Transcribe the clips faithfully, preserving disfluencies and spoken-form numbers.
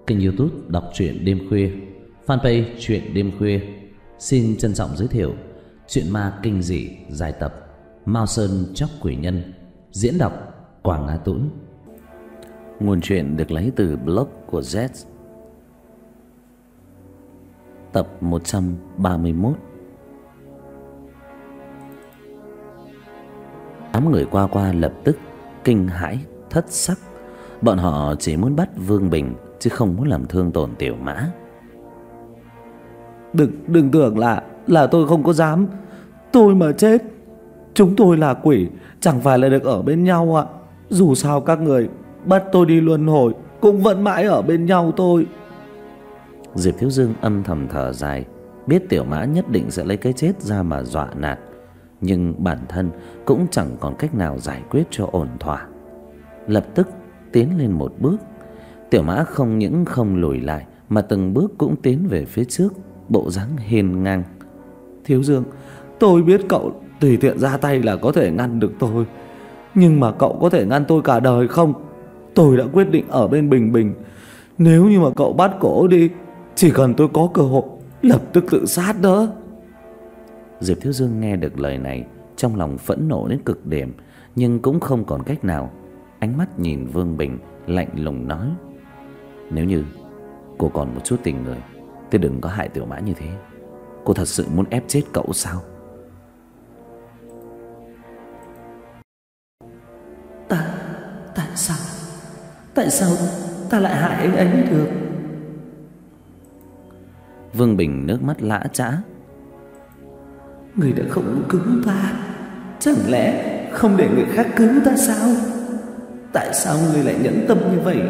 Kênh YouTube đọc truyện đêm khuya, fanpage truyện đêm khuya xin trân trọng giới thiệu truyện ma kinh dị dài tập Mao Sơn Chóc Quỷ Nhân, diễn đọc Quảng Á Tũng. Nguồn truyện được lấy từ blog của Z. Tập một trăm ba mươi mốt. Đám người qua qua lập tức kinh hãi thất sắc. Bọn họ chỉ muốn bắt Vương Bình chứ không muốn làm thương tổn Tiểu Mã. Đừng đừng tưởng là là tôi không có dám. Tôi mà chết, chúng tôi là quỷ chẳng phải là được ở bên nhau ạ. Dù sao các người bắt tôi đi luân hồi cũng vẫn mãi ở bên nhau thôi. Diệp Thiếu Dương âm thầm thở dài, biết Tiểu Mã nhất định sẽ lấy cái chết ra mà dọa nạt, nhưng bản thân cũng chẳng còn cách nào giải quyết cho ổn thỏa. Lập tức tiến lên một bước. Tiểu Mã không những không lùi lại mà từng bước cũng tiến về phía trước, bộ dáng hiên ngang. Thiếu Dương, tôi biết cậu tùy tiện ra tay là có thể ngăn được tôi, nhưng mà cậu có thể ngăn tôi cả đời không? Tôi đã quyết định ở bên Bình Bình. Nếu như mà cậu bắt cổ đi, chỉ cần tôi có cơ hội lập tức tự sát đó. Diệp Thiếu Dương nghe được lời này, trong lòng phẫn nộ đến cực điểm, nhưng cũng không còn cách nào. Ánh mắt nhìn Vương Bình, lạnh lùng nói: nếu như cô còn một chút tình người thì đừng có hại Tiểu Mã như thế. Cô thật sự muốn ép chết cậu sao? Ta, tại sao Tại sao ta lại hại anh ấy được? Vương Bình nước mắt lã chã. Người đã không cứu ta, chẳng lẽ không để người khác cứu ta sao? Tại sao người lại nhẫn tâm như vậy?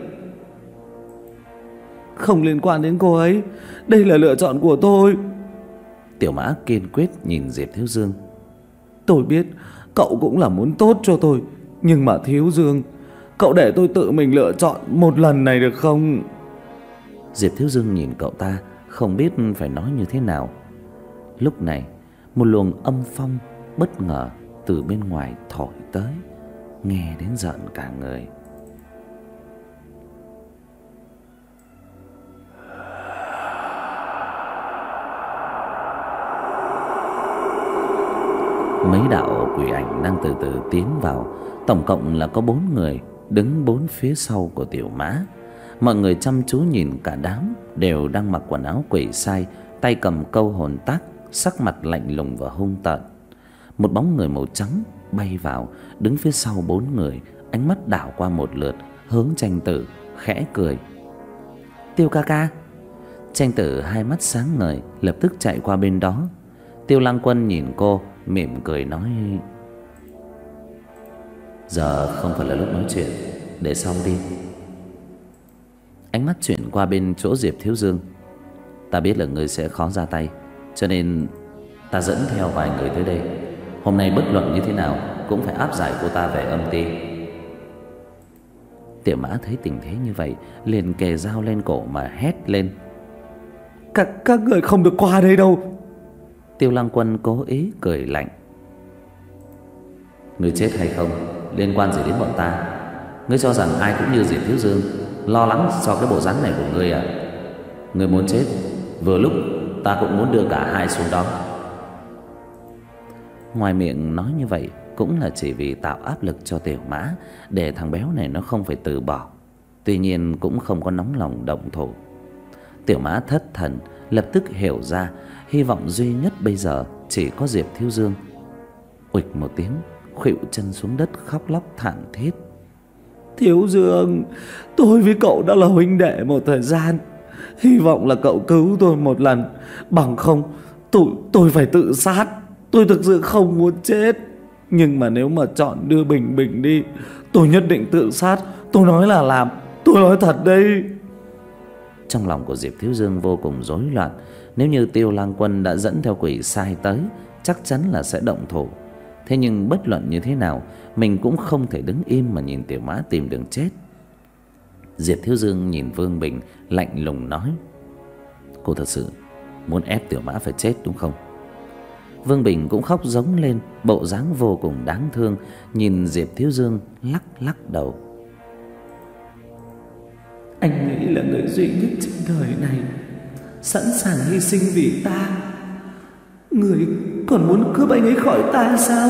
Không liên quan đến cô ấy, đây là lựa chọn của tôi. Tiểu Mã kiên quyết nhìn Diệp Thiếu Dương. Tôi biết cậu cũng là muốn tốt cho tôi, nhưng mà Thiếu Dương, cậu để tôi tự mình lựa chọn một lần này được không? Diệp Thiếu Dương nhìn cậu ta, không biết phải nói như thế nào. Lúc này một luồng âm phong bất ngờ từ bên ngoài thổi tới, nghe đến giận cả người. Mấy đạo quỷ ảnh đang từ từ tiến vào. Tổng cộng là có bốn người đứng bốn phía sau của Tiểu Mã. Mọi người chăm chú nhìn cả đám đều đang mặc quần áo quỷ sai, tay cầm câu hồn tác, sắc mặt lạnh lùng và hung tợn. Một bóng người màu trắng bay vào, đứng phía sau bốn người, ánh mắt đảo qua một lượt hướng Tranh Tử, khẽ cười. Tiêu ca ca. Tranh Tử hai mắt sáng ngời, lập tức chạy qua bên đó. Tiêu Lăng Quân nhìn cô, mỉm cười nói: giờ không phải là lúc nói chuyện, để xong đi. Ánh mắt chuyển qua bên chỗ Diệp Thiếu Dương. Ta biết là ngươi sẽ khó ra tay, cho nên ta dẫn theo vài người tới đây. Hôm nay bất luận như thế nào cũng phải áp giải cô ta về âm ty. Tiểu Mã thấy tình thế như vậy, liền kề dao lên cổ mà hét lên: Các, các người không được qua đây đâu. Tiêu Lăng Quân cố ý cười lạnh: ngươi chết hay không liên quan gì đến bọn ta? Ngươi cho rằng ai cũng như Diệp Thiếu Dương, lo lắng cho cái bộ dáng này của ngươi à? Ngươi muốn chết, vừa lúc ta cũng muốn đưa cả hai xuống đó. Ngoài miệng nói như vậy cũng là chỉ vì tạo áp lực cho Tiểu Mã, để thằng béo này nó không phải từ bỏ. Tuy nhiên cũng không có nóng lòng động thủ. Tiểu Mã thất thần, lập tức hiểu ra hy vọng duy nhất bây giờ chỉ có Diệp Thiếu Dương. Uịch một tiếng, khuỵu chân xuống đất khóc lóc thảm thiết. Thiếu Dương, tôi với cậu đã là huynh đệ một thời gian, hy vọng là cậu cứu tôi một lần, bằng không tôi tôi phải tự sát. Tôi thực sự không muốn chết, nhưng mà nếu mà chọn đưa Bình Bình đi, tôi nhất định tự sát. Tôi nói là làm, tôi nói thật đây. Trong lòng của Diệp Thiếu Dương vô cùng rối loạn. Nếu như Tiêu Lang Quân đã dẫn theo quỷ sai tới, chắc chắn là sẽ động thủ. Thế nhưng bất luận như thế nào, mình cũng không thể đứng im mà nhìn Tiểu Mã tìm đường chết. Diệp Thiếu Dương nhìn Vương Bình, lạnh lùng nói: cô thật sự muốn ép Tiểu Mã phải chết đúng không? Vương Bình cũng khóc giống lên, bộ dáng vô cùng đáng thương, nhìn Diệp Thiếu Dương lắc lắc đầu. Anh nghĩ là người duy nhất trên đời này sẵn sàng hy sinh vì ta. Người còn muốn cướp anh ấy khỏi ta sao?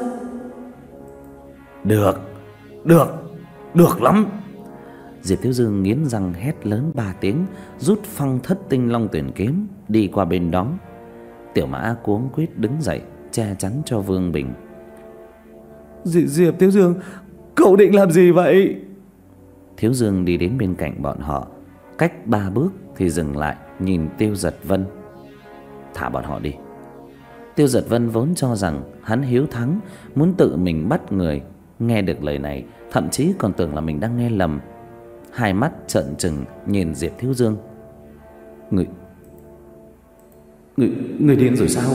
Được, được, được lắm. Diệp Thiếu Dương nghiến răng hét lớn ba tiếng, rút phăng thất tinh long tuyển kiếm đi qua bên đó. Tiểu Mã cuống quýt đứng dậy che chắn cho Vương Bình. Di Diệp Thiếu Dương, cậu định làm gì vậy? Thiếu Dương đi đến bên cạnh bọn họ, cách ba bước thì dừng lại nhìn Tiêu Giật Vân. Thả bọn họ đi. Tiêu Giật Vân vốn cho rằng hắn hiếu thắng, muốn tự mình bắt người. Nghe được lời này, thậm chí còn tưởng là mình đang nghe lầm. Hai mắt trợn trừng nhìn Diệp Thiếu Dương. Người Người, người điên rồi sao?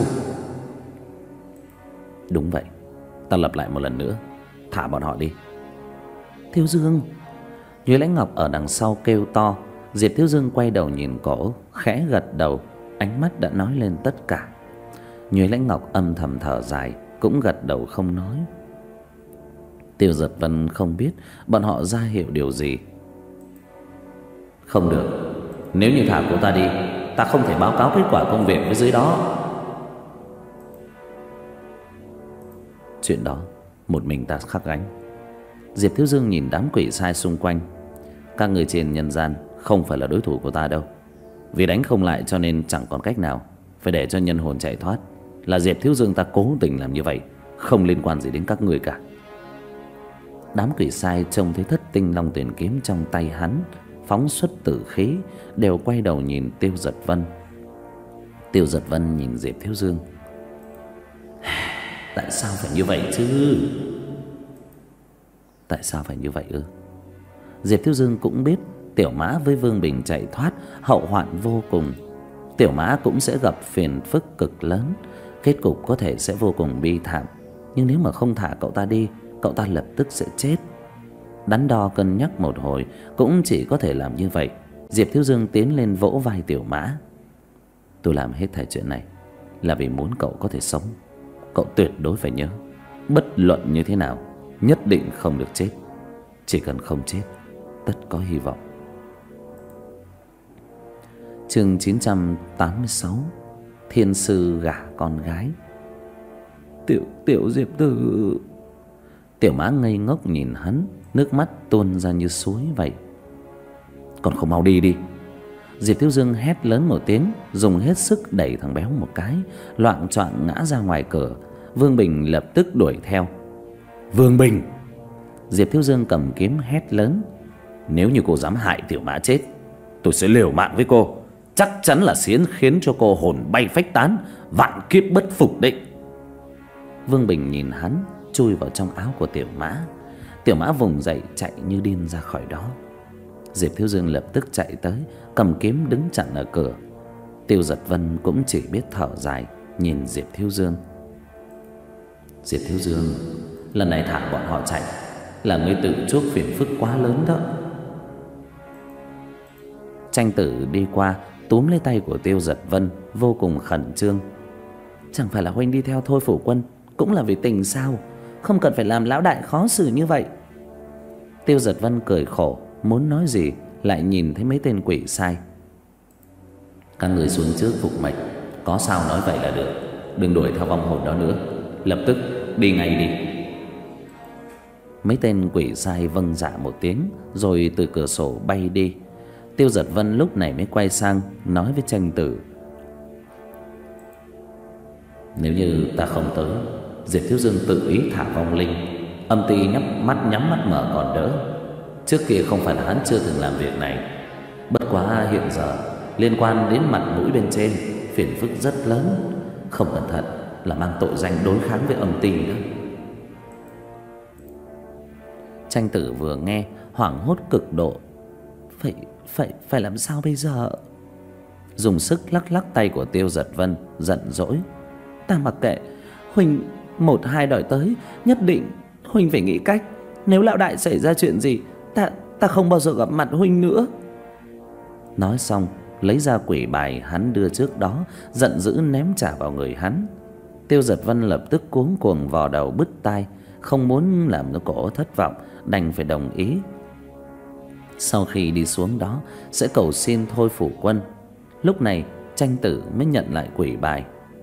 Đúng vậy. Ta lặp lại một lần nữa, thả bọn họ đi. Thiếu Dương. Nhuế Lãnh Ngọc ở đằng sau kêu to. Diệp Thiếu Dương quay đầu nhìn cổ, khẽ gật đầu. Ánh mắt đã nói lên tất cả. Nhuế Lãnh Ngọc âm thầm thở dài, cũng gật đầu không nói. Tiêu Giật Vân không biết bọn họ ra hiệu điều gì. Không được. Nếu như thả cô ta đi, ta không thể báo cáo kết quả công việc với dưới đó. Chuyện đó một mình ta khắc gánh. Diệp Thiếu Dương nhìn đám quỷ sai xung quanh. Các người trên nhân gian không phải là đối thủ của ta đâu. Vì đánh không lại cho nên chẳng còn cách nào, phải để cho nhân hồn chạy thoát. Là Diệp Thiếu Dương ta cố tình làm như vậy, không liên quan gì đến các người cả. Đám quỷ sai trông thấy thất tinh long tuyển kiếm trong tay hắn phóng xuất tử khí, đều quay đầu nhìn Tiêu Giật Vân. Tiêu Giật Vân nhìn Diệp Thiếu Dương. Tại sao phải như vậy chứ? Tại sao phải như vậy ư? Diệp Thiếu Dương cũng biết Tiểu Mã với Vương Bình chạy thoát hậu hoạn vô cùng. Tiểu Mã cũng sẽ gặp phiền phức cực lớn, kết cục có thể sẽ vô cùng bi thảm. Nhưng nếu mà không thả cậu ta đi, cậu ta lập tức sẽ chết. Đắn đo cân nhắc một hồi, cũng chỉ có thể làm như vậy. Diệp Thiếu Dương tiến lên vỗ vai Tiểu Mã. Tôi làm hết thảy chuyện này là vì muốn cậu có thể sống. Cậu tuyệt đối phải nhớ, bất luận như thế nào, nhất định không được chết. Chỉ cần không chết, tất có hy vọng. Chương chín trăm tám mươi sáu. Thiên sư gả con gái. Tiểu Tiểu Diệp Tử. Tiểu Mã ngây ngốc nhìn hắn, nước mắt tuôn ra như suối vậy. Còn không mau đi đi. Diệp Thiếu Dương hét lớn một tiếng, dùng hết sức đẩy thằng béo một cái, loạng choạng ngã ra ngoài cửa. Vương Bình lập tức đuổi theo. Vương Bình. Diệp Thiếu Dương cầm kiếm hét lớn. Nếu như cô dám hại Tiểu Mã chết, tôi sẽ liều mạng với cô. Chắc chắn là khiến khiến cho cô hồn bay phách tán, vạn kiếp bất phục định. Vương Bình nhìn hắn, chui vào trong áo của Tiểu Mã. Tiểu Mã vùng dậy chạy như điên ra khỏi đó. Diệp Thiếu Dương lập tức chạy tới, cầm kiếm đứng chặn ở cửa. Tiêu Giật Vân cũng chỉ biết thở dài nhìn Diệp Thiếu Dương. Diệp Thiếu Dương, lần này thả bọn họ chạy là ngươi tự chuốc phiền phức quá lớn đó. Tranh Tử đi qua túm lấy tay của Tiêu Giật Vân, vô cùng khẩn trương. Chẳng phải là huynh đi theo Thôi Phủ Quân cũng là vì tình sao? Không cần phải làm lão đại khó xử như vậy. Tiêu Giật Vân cười khổ, muốn nói gì lại nhìn thấy mấy tên quỷ sai. Các người xuống trước phục mệnh, có sao nói vậy là được. Đừng đuổi theo vong hồn đó nữa, lập tức đi ngay đi. Mấy tên quỷ sai vâng dạ một tiếng, rồi từ cửa sổ bay đi. Tiêu Giật Vân lúc này mới quay sang nói với Tranh Tử. Nếu như ta không tới, Diệp Thiếu Dương tự ý thả vong linh, âm ty nhắm mắt nhắm mắt mở còn đỡ. Trước kia không phải là hắn chưa từng làm việc này, bất quá hiện giờ liên quan đến mặt mũi bên trên, phiền phức rất lớn, không cẩn thận là mang tội danh đối kháng với âm ty đó. Tranh Tử vừa nghe hoảng hốt cực độ. Phải phải phải làm sao bây giờ? Dùng sức lắc lắc tay của Tiêu Giật Vân, giận dỗi. Ta mặc kệ, huynh một hai đòi tới, nhất định huynh phải nghĩ cách. Nếu lão đại xảy ra chuyện gì, ta ta không bao giờ gặp mặt huynh nữa. Nói xong, lấy ra quỷ bài hắn đưa trước đó, giận dữ ném trả vào người hắn. Tiêu Giật Vân lập tức cuống cuồng vò đầu bứt tai, không muốn làm cho cổ thất vọng, đành phải đồng ý. Sau khi đi xuống đó sẽ cầu xin thôi phủ quân. Lúc này Tranh Tử mới nhận lại quỷ bài.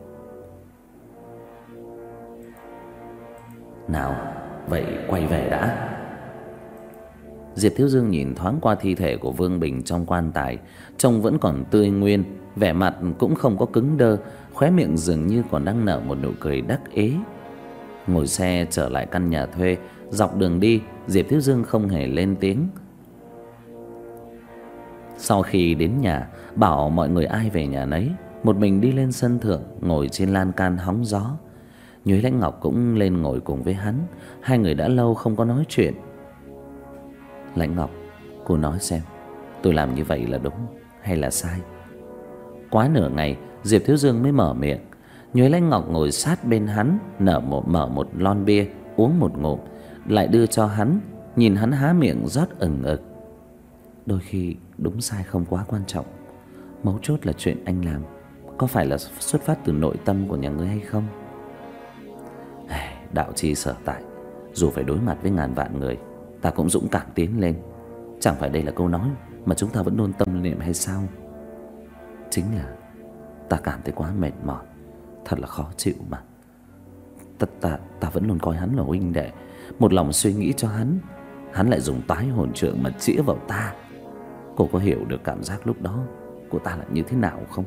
Nào, vậy quay về đã. Diệp Thiếu Dương nhìn thoáng qua thi thể của Vương Bình trong quan tài, trông vẫn còn tươi nguyên, vẻ mặt cũng không có cứng đơ, khóe miệng dường như còn đang nở một nụ cười đắc ý. Ngồi xe trở lại căn nhà thuê, dọc đường đi, Diệp Thiếu Dương không hề lên tiếng. Sau khi đến nhà, bảo mọi người ai về nhà nấy, một mình đi lên sân thượng, ngồi trên lan can hóng gió. Nhuế Lãnh Ngọc cũng lên ngồi cùng với hắn, hai người đã lâu không có nói chuyện. Lãnh Ngọc, cô nói xem, tôi làm như vậy là đúng hay là sai? Quá nửa ngày, Diệp Thiếu Dương mới mở miệng. Nhuế Lãnh Ngọc ngồi sát bên hắn, nở một mở một lon bia, uống một ngụm, lại đưa cho hắn, nhìn hắn há miệng rót ừng ực. Đôi khi đúng sai không quá quan trọng, mấu chốt là chuyện anh làm có phải là xuất phát từ nội tâm của nhà ngươi hay không? Đạo chi sở tại, dù phải đối mặt với ngàn vạn người, ta cũng dũng cảm tiến lên. Chẳng phải đây là câu nói mà chúng ta vẫn luôn tâm niệm hay sao? Chính là ta cảm thấy quá mệt mỏi, thật là khó chịu mà. Ta, ta, ta vẫn luôn coi hắn là huynh đệ, một lòng suy nghĩ cho hắn, hắn lại dùng tái hồn trượng mà chĩa vào ta. Cô có hiểu được cảm giác lúc đó của ta là như thế nào không?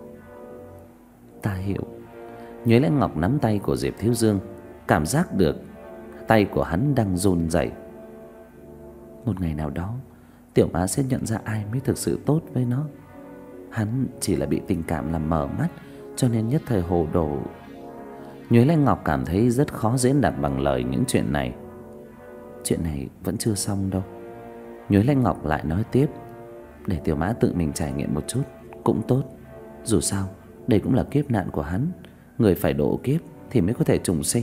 Ta hiểu. Nhuế Lãnh Ngọc nắm tay của Diệp Thiếu Dương, cảm giác được tay của hắn đang run rẩy. Một ngày nào đó, tiểu má sẽ nhận ra ai mới thực sự tốt với nó. Hắn chỉ là bị tình cảm làm mờ mắt, cho nên nhất thời hồ đồ. Nhuế Lãnh Ngọc cảm thấy rất khó diễn đạt bằng lời những chuyện này. Chuyện này vẫn chưa xong đâu. Nhuế Lãnh Ngọc lại nói tiếp, để tiểu mã tự mình trải nghiệm một chút cũng tốt. Dù sao đây cũng là kiếp nạn của hắn, người phải độ kiếp thì mới có thể trùng sinh.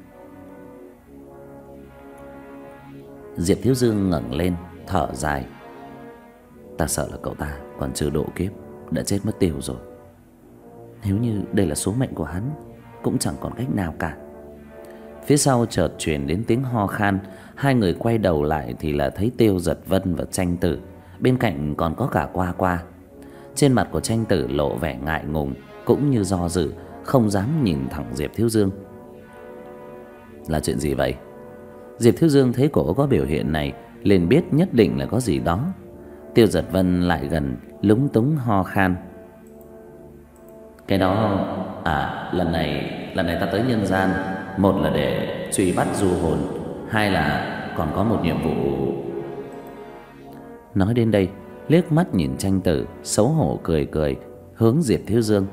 Diệp Thiếu Dương ngẩng lên thở dài. Ta sợ là cậu ta còn chưa độ kiếp đã chết mất tiêu rồi. Nếu như đây là số mệnh của hắn, cũng chẳng còn cách nào cả. Phía sau chợt truyền đến tiếng ho khan. Hai người quay đầu lại thì là thấy Tiêu Giật Vân và Tranh Tử, bên cạnh còn có cả Qua Qua. Trên mặt của Tranh Tử lộ vẻ ngại ngùng cũng như do dự, không dám nhìn thẳng Diệp Thiếu Dương. Là chuyện gì vậy? Diệp Thiếu Dương thấy cổ có biểu hiện này, liền biết nhất định là có gì đó. Tiêu Giật Vân lại gần, lúng túng ho khan. Cái đó, à, lần này, lần này ta tới nhân gian, một là để truy bắt du hồn, hai là còn có một nhiệm vụ. Nói đến đây, liếc mắt nhìn Tranh Tử, xấu hổ cười cười, hướng Diệp Thiếu Dương.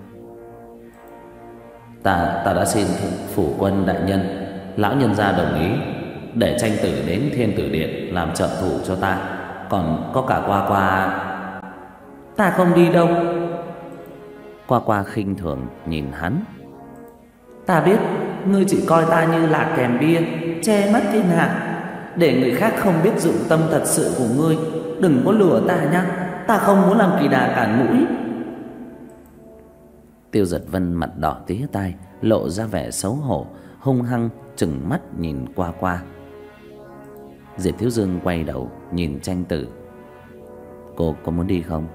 Ta, ta đã xin phủ quân đại nhân, lão nhân gia đồng ý để Tranh Tử đến Thiên Tử Điện làm trợ thủ cho ta. Còn có cả Qua Qua. Ta không đi đâu. Qua Qua khinh thường nhìn hắn. Ta biết ngươi chỉ coi ta như là kèm bia che mất thiên hạ, để người khác không biết dụng tâm thật sự của ngươi. Đừng có lừa ta nhá, ta không muốn làm kỳ đà cản mũi. Tiêu Giật Vân mặt đỏ tía tai, lộ ra vẻ xấu hổ, hung hăng trừng mắt nhìn Qua Qua. Diệp Thiếu Dương quay đầu nhìn Tranh Tử. Cô có muốn đi không?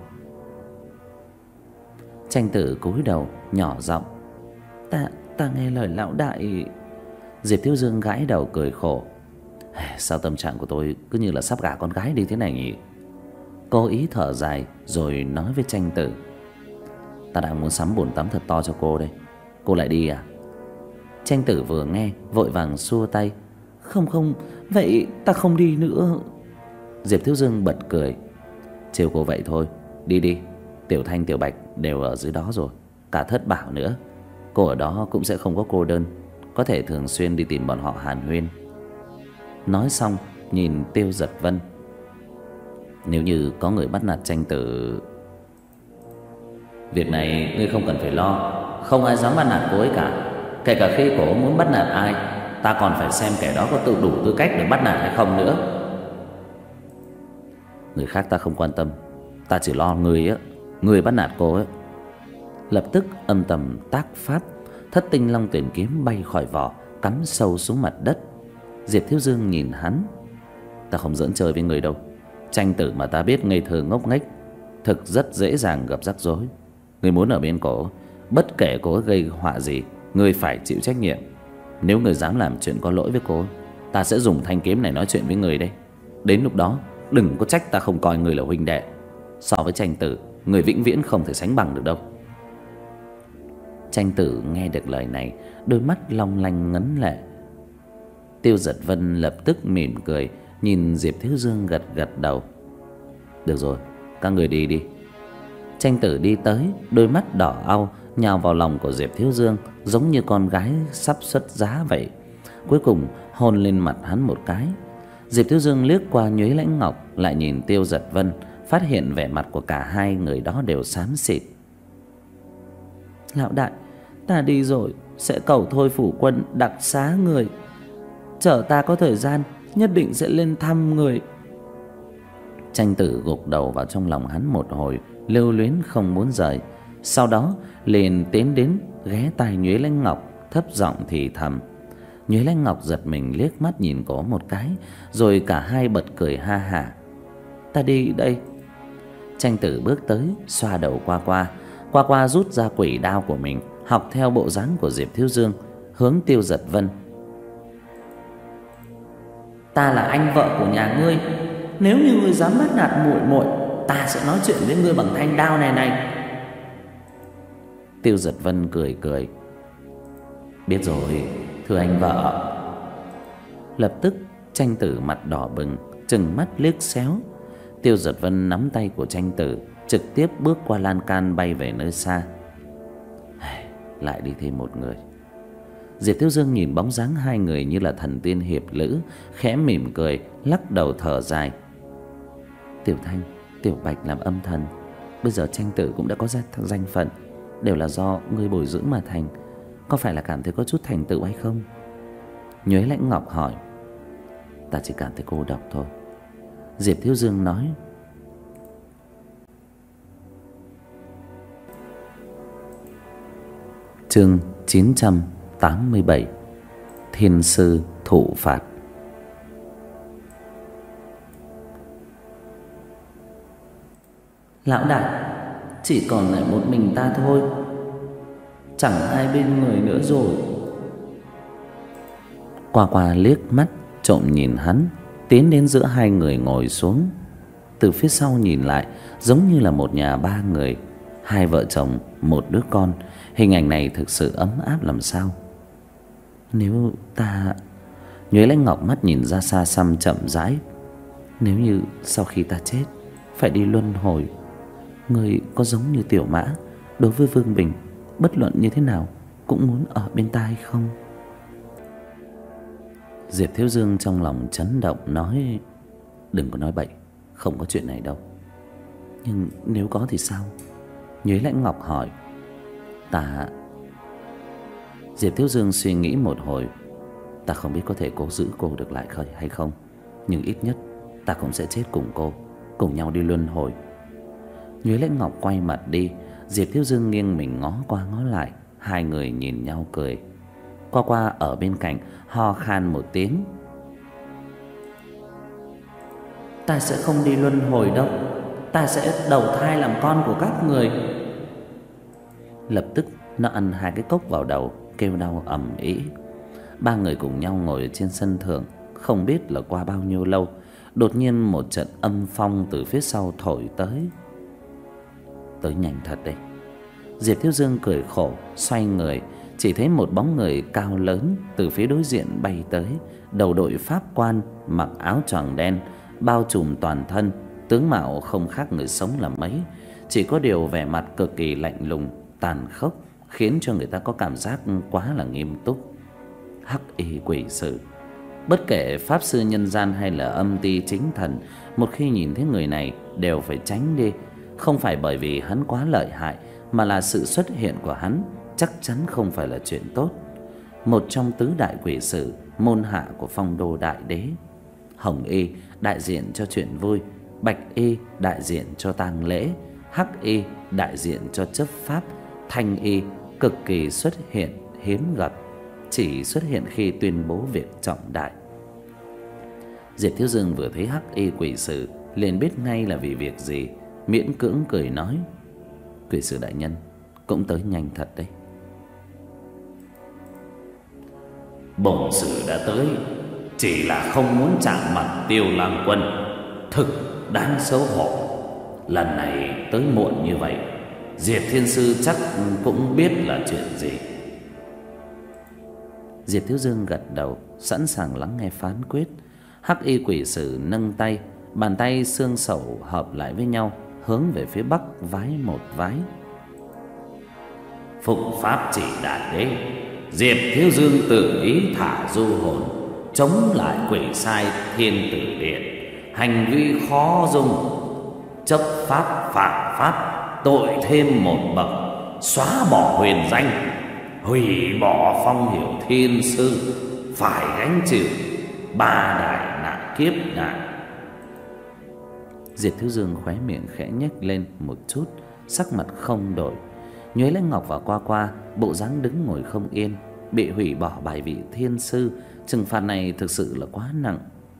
Tranh Tử cúi đầu nhỏ giọng. Ta, ta nghe lời lão đại. Diệp Thiếu Dương gãi đầu cười khổ. Sao tâm trạng của tôi cứ như là sắp gả con gái đi thế này nhỉ? Cô ý thở dài rồi nói với Tranh Tử. Ta đang muốn sắm bồn tắm thật to cho cô đây, cô lại đi à? Tranh Tử vừa nghe vội vàng xua tay. Không không, vậy ta không đi nữa. Diệp Thiếu Dương bật cười. Trêu cô vậy thôi, đi đi. Tiểu Thanh Tiểu Bạch đều ở dưới đó rồi, cả Thất Bảo nữa. Cô ở đó cũng sẽ không có cô đơn, có thể thường xuyên đi tìm bọn họ hàn huyên. Nói xong nhìn Tiêu Giật Vân. Nếu như có người bắt nạt Tranh Tử, việc này ngươi không cần phải lo. Không ai dám bắt nạt cô ấy cả. Kể cả khi cô muốn bắt nạt ai, ta còn phải xem kẻ đó có tự đủ tư cách để bắt nạt hay không nữa. Người khác ta không quan tâm, ta chỉ lo người á, người bắt nạt cô ấy. Lập tức âm thầm tác pháp, Thất Tinh Long Tuyển kiếm bay khỏi vỏ, cắm sâu xuống mặt đất. Diệp Thiếu Dương nhìn hắn. Ta không giỡn chơi với người đâu, Tranh tử mà ta biết ngây thơ ngốc nghếch, thực rất dễ dàng gặp rắc rối. Ngươi muốn ở bên cổ, bất kể cô gây họa gì, ngươi phải chịu trách nhiệm. Nếu ngươi dám làm chuyện có lỗi với cô, ta sẽ dùng thanh kiếm này nói chuyện với ngươi đây. Đến lúc đó đừng có trách ta không coi ngươi là huynh đệ. So với Tranh tử, ngươi vĩnh viễn không thể sánh bằng được đâu. Tranh tử nghe được lời này, đôi mắt long lanh ngấn lệ. Tiêu Giật Vân lập tức mỉm cười, nhìn Diệp Thiếu Dương gật gật đầu. Được rồi, các người đi đi. Tranh tử đi tới, đôi mắt đỏ au nhào vào lòng của Diệp Thiếu Dương, giống như con gái sắp xuất giá vậy. Cuối cùng hôn lên mặt hắn một cái. Diệp Thiếu Dương liếc qua Nhuế Lãnh Ngọc, lại nhìn Tiêu Giật Vân, phát hiện vẻ mặt của cả hai người đó đều xám xịt. Lão đại, ta đi rồi, sẽ cầu thôi phủ quân đặc xá người. Chờ ta có thời gian, nhất định sẽ lên thăm người. Tranh tử gục đầu vào trong lòng hắn một hồi, lưu luyến không muốn rời. Sau đó liền tiến đến ghé tai Nhuế Lãnh Ngọc, thấp giọng thì thầm. Nhuế Lãnh Ngọc giật mình liếc mắt nhìn cổ một cái, rồi cả hai bật cười ha hả. Ta đi đây. Tranh tử bước tới, xoa đầu qua qua. Qua qua rút ra quỷ đao của mình, học theo bộ dáng của Diệp Thiếu Dương, hướng Tiêu Giật Vân. Ta là anh vợ của nhà ngươi, nếu như ngươi dám bắt nạt muội muội, ta sẽ nói chuyện với ngươi bằng thanh đao này này. Tiêu Giật Vân cười cười. Biết rồi, thưa anh vợ. Lập tức Tranh tử mặt đỏ bừng, trừng mắt liếc xéo. Tiêu Giật Vân nắm tay của Tranh tử, trực tiếp bước qua lan can bay về nơi xa. Lại đi thêm một người. Diệp Thiếu Dương nhìn bóng dáng hai người như là thần tiên hiệp lữ, khẽ mỉm cười, lắc đầu thở dài. Tiểu Thanh, Tiểu Bạch làm âm thần, bây giờ Tranh tử cũng đã có danh phận, đều là do ngươi bồi dưỡng mà thành. Có phải là cảm thấy có chút thành tựu hay không? Nhuế Lãnh Ngọc hỏi. Ta chỉ cảm thấy cô độc thôi. Diệp Thiếu Dương nói. Chương chín trăm tám mươi bảy. Thiên sư thụ phạt. Lão đại, chỉ còn lại một mình ta thôi, chẳng ai bên người nữa rồi. Qua qua liếc mắt trộm nhìn hắn, tiến đến giữa hai người ngồi xuống. Từ phía sau nhìn lại, giống như là một nhà ba người, hai vợ chồng, một đứa con. Hình ảnh này thực sự ấm áp làm sao. Nếu ta... Nhuế Lãnh Ngọc mắt nhìn ra xa xăm chậm rãi. Nếu như sau khi ta chết phải đi luân hồi, người có giống như Tiểu Mã đối với Vương Bình, bất luận như thế nào cũng muốn ở bên ta hay không? Diệp Thiếu Dương trong lòng chấn động nói. Đừng có nói bậy, không có chuyện này đâu. Nhưng nếu có thì sao? Nhuế Lãnh Ngọc hỏi. Ta... Diệp Thiếu Dương suy nghĩ một hồi. Ta không biết có thể cố giữ cô được lại hay không, nhưng ít nhất ta cũng sẽ chết cùng cô, cùng nhau đi luân hồi. Nhuế Lãnh Ngọc quay mặt đi. Diệp Thiếu Dương nghiêng mình ngó qua ngó lại. Hai người nhìn nhau cười. Qua qua ở bên cạnh ho khan một tiếng. Ta sẽ không đi luân hồi đâu, ta sẽ đầu thai làm con của các người. Lập tức nó ăn hai cái cốc vào đầu, kêu đau ầm ĩ. Ba người cùng nhau ngồi ở trên sân thượng. Không biết là qua bao nhiêu lâu, đột nhiên một trận âm phong từ phía sau thổi tới. Tới nhanh thật đấy. Diệp Thiếu Dương cười khổ, xoay người, chỉ thấy một bóng người cao lớn từ phía đối diện bay tới, đầu đội pháp quan, mặc áo choàng đen, bao trùm toàn thân, tướng mạo không khác người sống là mấy, chỉ có điều vẻ mặt cực kỳ lạnh lùng, tàn khốc, khiến cho người ta có cảm giác quá là nghiêm túc. Hắc y quỷ sử. Bất kể pháp sư nhân gian hay là âm ti chính thần, một khi nhìn thấy người này đều phải tránh đi. Không phải bởi vì hắn quá lợi hại, mà là sự xuất hiện của hắn chắc chắn không phải là chuyện tốt. Một trong tứ đại quỷ sử, môn hạ của Phong Đô Đại Đế. Hồng y đại diện cho chuyện vui, bạch y đại diện cho tang lễ, hắc y đại diện cho chấp pháp, thanh y cực kỳ xuất hiện hiếm gặp, chỉ xuất hiện khi tuyên bố việc trọng đại. Diệp Thiếu Dương vừa thấy hắc y quỷ sử liền biết ngay là vì việc gì, miễn cưỡng cười nói: "Quỷ sư đại nhân cũng tới nhanh thật đấy." "Bổn sử đã tới, chỉ là không muốn chạm mặt Tiêu Lang Quân, thực đáng xấu hổ. Lần này tới muộn như vậy, Diệp Thiên Sư chắc cũng biết là chuyện gì." Diệp Thiếu Dương gật đầu, sẵn sàng lắng nghe phán quyết. Hắc y quỷ sử nâng tay, bàn tay xương sẩu hợp lại với nhau, hướng về phía bắc vái một vái. "Phục pháp chỉ đại đế, Diệp Thiếu Dương tự ý thả du hồn, chống lại quỷ sai Thiên Tử Điện, hành vi khó dung, chấp pháp phạm pháp, tội thêm một bậc, xóa bỏ huyền danh, hủy bỏ phong hiệu Thiên Sư, phải gánh chịu ba đại nạn kiếp nạn." Diệp Thiếu Dương khóe miệng khẽ nhếch lên một chút, sắc mặt không đổi. Nhuế Lãnh Ngọc và Qua Qua bộ dáng đứng ngồi không yên, bị hủy bỏ bài vị Thiên Sư, trừng phạt này thực sự là quá nặng.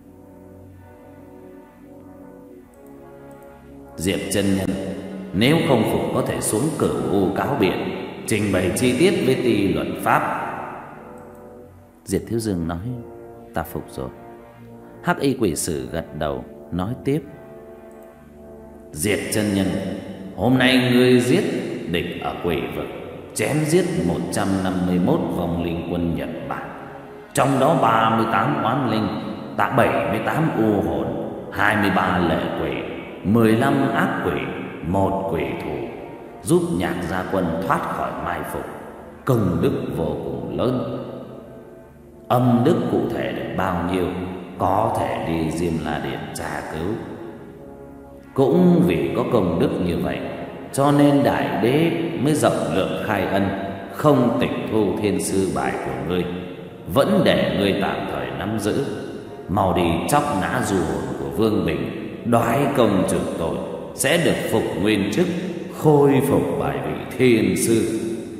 "Diệp chân nhân, nếu không phục có thể xuống Cửu U cáo biện, trình bày chi tiết với ty luật pháp." Diệp Thiếu Dương nói: "Ta phục rồi." Hắc y quỷ sử gật đầu, nói tiếp: "Diệp chân nhân, hôm nay ngươi giết địch ở quỷ vực, chém giết một trăm năm mươi mốt vong linh quân Nhật Bản, trong đó ba mươi tám oán linh, tạ bảy mươi tám u hồn, hai mươi ba lệ quỷ, mười lăm ác quỷ, một quỷ thủ, giúp Nhạc Gia Quân thoát khỏi mai phục, công đức vô cùng lớn. Âm đức cụ thể được bao nhiêu có thể đi Diêm La Điện tra cứu. Cũng vì có công đức như vậy, cho nên đại đế mới rộng lượng khai ân, không tịch thu Thiên Sư bài của ngươi, vẫn để ngươi tạm thời nắm giữ. Mau đi chóc nã du hồn của Vương Bình, đoái công trừ tội, sẽ được phục nguyên chức, khôi phục bài vị Thiên Sư."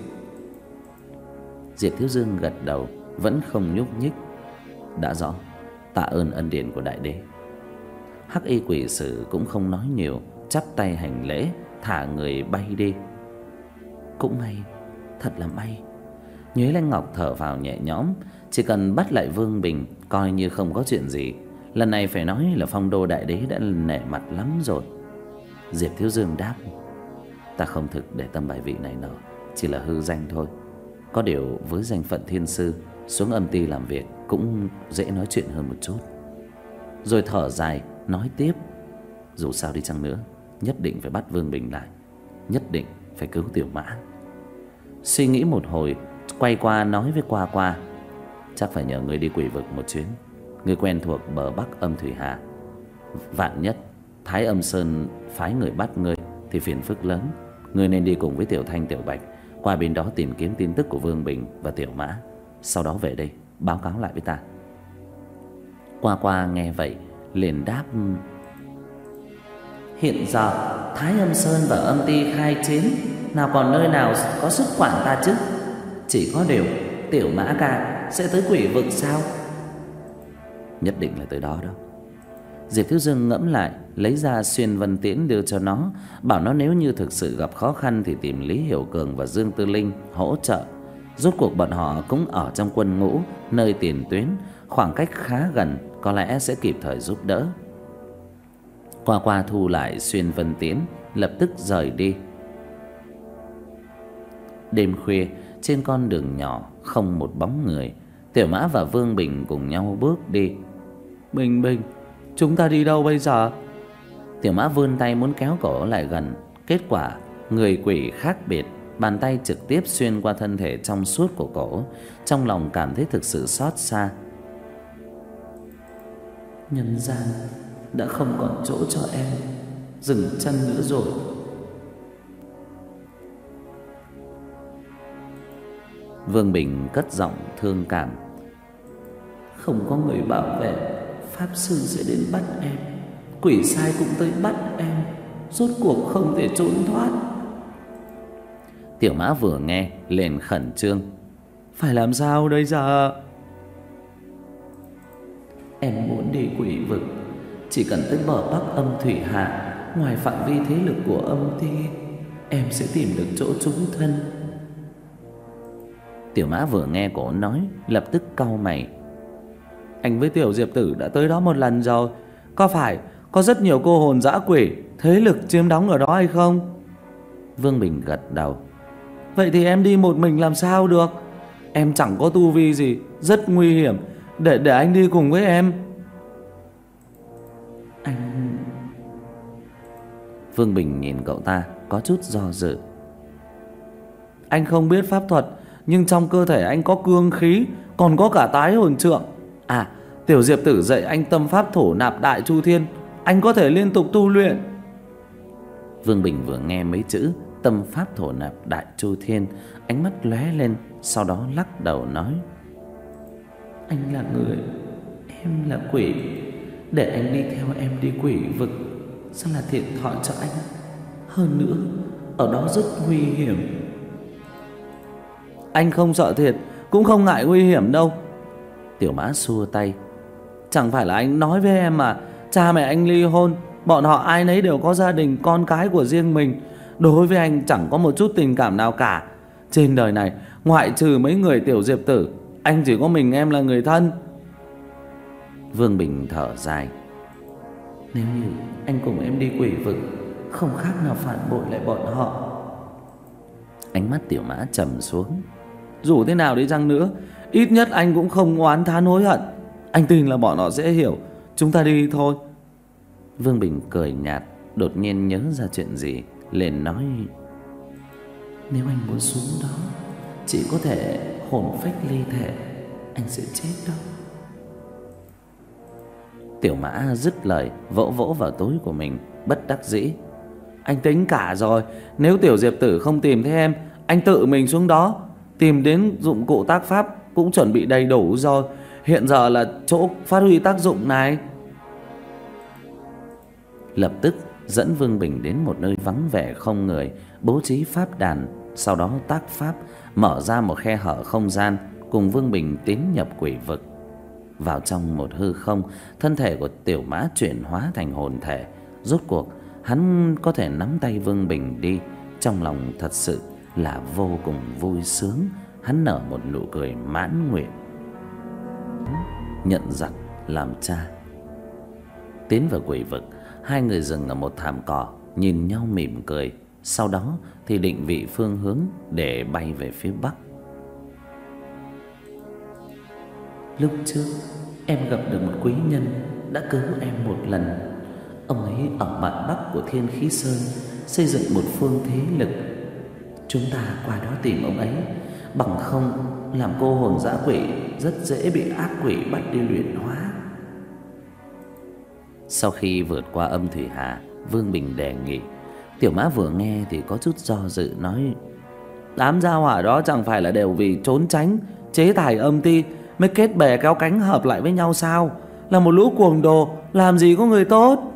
Diệp Thiếu Dương gật đầu, vẫn không nhúc nhích. "Đã rõ, tạ ơn ân điển của đại đế." Hắc y quỷ sử cũng không nói nhiều, chắp tay hành lễ, thả người bay đi. Cũng may, thật là may. Nhuế Lãnh Ngọc thở vào nhẹ nhõm, chỉ cần bắt lại Vương Bình coi như không có chuyện gì. Lần này phải nói là Phong Đô đại đế đã nể mặt lắm rồi. Diệp Thiếu Dương đáp: "Ta không thực để tâm bài vị này nọ, chỉ là hư danh thôi. Có điều với danh phận Thiên Sư, xuống âm ty làm việc cũng dễ nói chuyện hơn một chút." Rồi thở dài nói tiếp: "Dù sao đi chăng nữa, nhất định phải bắt Vương Bình lại, nhất định phải cứu Tiểu Mã." Suy nghĩ một hồi, quay qua nói với Qua Qua: "Chắc phải nhờ người đi quỷ vực một chuyến. Người quen thuộc bờ bắc âm thủy hà, vạn nhất Thái Âm Sơn phái người bắt ngươi thì phiền phức lớn. Ngươi nên đi cùng với Tiểu Thanh, Tiểu Bạch qua bên đó tìm kiếm tin tức của Vương Bình và Tiểu Mã, sau đó về đây báo cáo lại với ta." Qua Qua nghe vậy liền đáp: "Hiện giờ Thái Âm Sơn và âm ty khai chiến, nào còn nơi nào có sức quản ta chứ? Chỉ có điều Tiểu Mã ca sẽ tới quỷ vực sao?" "Nhất định là tới đó đó." Diệp Thiếu Dương ngẫm lại, lấy ra Xuyên Vân Tiễn đưa cho nó, bảo nó nếu như thực sự gặp khó khăn thì tìm Lý Hiểu Cường và Dương Tư Linh hỗ trợ. Rốt cuộc bọn họ cũng ở trong quân ngũ, nơi tiền tuyến, khoảng cách khá gần, có lẽ sẽ kịp thời giúp đỡ. Qua Qua thu lại Xuyên Vân Tiễn, lập tức rời đi. Đêm khuya, trên con đường nhỏ không một bóng người, Tiểu Mã và Vương Bình cùng nhau bước đi. "Bình Bình, chúng ta đi đâu bây giờ?" Tiểu Mã vươn tay muốn kéo cổ lại gần, kết quả người quỷ khác biệt, bàn tay trực tiếp xuyên qua thân thể trong suốt của cổ. Trong lòng cảm thấy thực sự xót xa. "Nhân gian đã không còn chỗ cho em dừng chân nữa rồi." Vương Bình cất giọng thương cảm: "Không có người bảo vệ, pháp sư sẽ đến bắt em, quỷ sai cũng tới bắt em, rốt cuộc không thể trốn thoát." Tiểu Mã vừa nghe liền khẩn trương: "Phải làm sao đây giờ?" "Em muốn đi quỷ vực, Chỉ cần tới bờ bắc âm thủy hạ, ngoài phạm vi thế lực của âm ti, em sẽ tìm được chỗ trú thân. Tiểu Mã vừa nghe cổ nói, lập tức cau mày. Anh với Tiểu Diệp Tử đã tới đó một lần rồi, có phải có rất nhiều cô hồn dã quỷ thế lực chiếm đóng ở đó hay không? Vương Bình gật đầu. Vậy thì em đi một mình làm sao được? Em chẳng có tu vi gì, rất nguy hiểm. Để để anh đi cùng với em. Anh... Vương Bình nhìn cậu ta có chút do dự. Anh không biết pháp thuật, nhưng trong cơ thể anh có cương khí, còn có cả tái hồn trượng. À, Tiểu Diệp Tử dạy anh tâm pháp thổ nạp đại chu thiên, anh có thể liên tục tu luyện. Vương Bình vừa nghe mấy chữ tâm pháp thổ nạp đại chu thiên, ánh mắt lóe lên, sau đó lắc đầu nói. Anh là người, em là quỷ. Để anh đi theo em đi quỷ vực sẽ là thiệt thòi cho anh. Hơn nữa, ở đó rất nguy hiểm. Anh không sợ thiệt, cũng không ngại nguy hiểm đâu. Tiểu Mã xua tay. Chẳng phải là anh nói với em mà, cha mẹ anh ly hôn, bọn họ ai nấy đều có gia đình con cái của riêng mình. Đối với anh chẳng có một chút tình cảm nào cả. Trên đời này, ngoại trừ mấy người Tiểu Diệp Tử, anh chỉ có mình em là người thân. Vương Bình thở dài. Nếu như anh cùng em đi quỷ vực, không khác nào phản bội lại bọn họ. Ánh mắt Tiểu Mã trầm xuống. Dù thế nào đi chăng nữa, ít nhất anh cũng không oán thán hối hận. Anh tin là bọn họ sẽ hiểu. Chúng ta đi thôi. Vương Bình cười nhạt, đột nhiên nhớ ra chuyện gì, liền nói. Nếu anh muốn xuống đó, chỉ có thể hồn phách ly thể, anh sẽ chết đâu. Tiểu Mã dứt lời, vỗ vỗ vào túi của mình, bất đắc dĩ. Anh tính cả rồi, nếu Tiểu Diệp Tử không tìm thấy em, anh tự mình xuống đó. Tìm đến dụng cụ tác pháp cũng chuẩn bị đầy đủ rồi. Hiện giờ là chỗ phát huy tác dụng này. Lập tức dẫn Vương Bình đến một nơi vắng vẻ không người, bố trí pháp đàn, sau đó tác pháp, mở ra một khe hở không gian, cùng Vương Bình tiến nhập quỷ vực. Vào trong một hư không, thân thể của Tiểu Mã chuyển hóa thành hồn thể. Rốt cuộc hắn có thể nắm tay Vương Bình đi. Trong lòng thật sự là vô cùng vui sướng. Hắn nở một nụ cười mãn nguyện. Nhận giặc làm cha. Tiến vào quỷ vực, hai người dừng ở một thảm cỏ, nhìn nhau mỉm cười. Sau đó thì định vị phương hướng để bay về phía bắc. Lúc trước em gặp được một quý nhân đã cứu em một lần. Ông ấy ở mặt bắc của Thiên Khí Sơn xây dựng một phương thế lực. Chúng ta qua đó tìm ông ấy, bằng không làm cô hồn dã quỷ rất dễ bị ác quỷ bắt đi luyện hóa. Sau khi vượt qua âm thủy hà, Vương Bình đề nghị. Tiểu Mã vừa nghe thì có chút do dự, nói. Đám gia hỏa đó chẳng phải là đều vì trốn tránh chế tài âm ti mới kết bè kéo cánh hợp lại với nhau sao? Là một lũ cuồng đồ, làm gì có người tốt.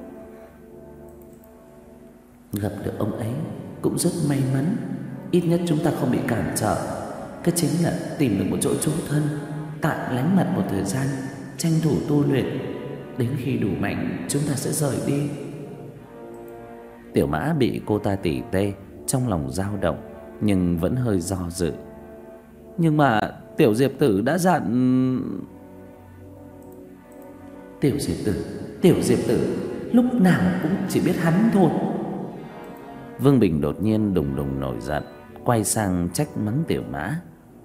Gặp được ông ấy cũng rất may mắn. Ít nhất chúng ta không bị cản trở. Cái chính là tìm được một chỗ trú thân, tạm lánh mặt một thời gian, tranh thủ tu luyện. Đến khi đủ mạnh chúng ta sẽ rời đi. Tiểu Mã bị cô ta tỉ tê, trong lòng dao động, nhưng vẫn hơi do dự. Nhưng mà Tiểu Diệp Tử đã dặn. Tiểu Diệp Tử, Tiểu Diệp Tử lúc nào cũng chỉ biết hắn thôi. Vương Bình đột nhiên đùng đùng nổi giận, quay sang trách mắng Tiểu Mã.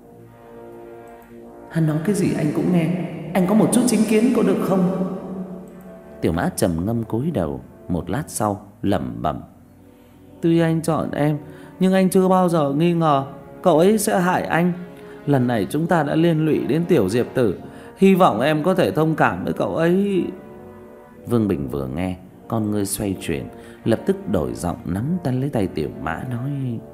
Hắn nói cái gì anh cũng nghe, anh có một chút chính kiến có được không? Tiểu Mã trầm ngâm cúi đầu, một lát sau lẩm bẩm. Tuy anh chọn em, nhưng anh chưa bao giờ nghi ngờ cậu ấy sẽ hại anh. Lần này chúng ta đã liên lụy đến Tiểu Diệp Tử, hy vọng em có thể thông cảm với cậu ấy. Vương Bình vừa nghe, con ngươi xoay chuyển, lập tức đổi giọng nắm tay lấy tay Tiểu Mã nói.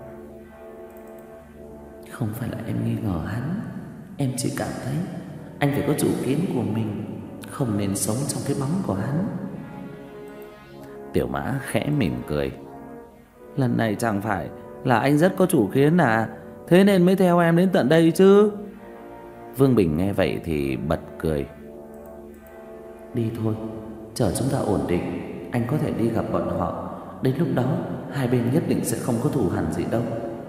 Không phải là em nghi ngờ hắn, em chỉ cảm thấy anh phải có chủ kiến của mình, không nên sống trong cái bóng của hắn. Tiểu Mã khẽ mỉm cười. Lần này chẳng phải là anh rất có chủ kiến à, thế nên mới theo em đến tận đây chứ. Vương Bình nghe vậy thì bật cười. Đi thôi, Chờ chúng ta ổn định, anh có thể đi gặp bọn họ. Đến lúc đó hai bên nhất định sẽ không có thù hằn gì đâu.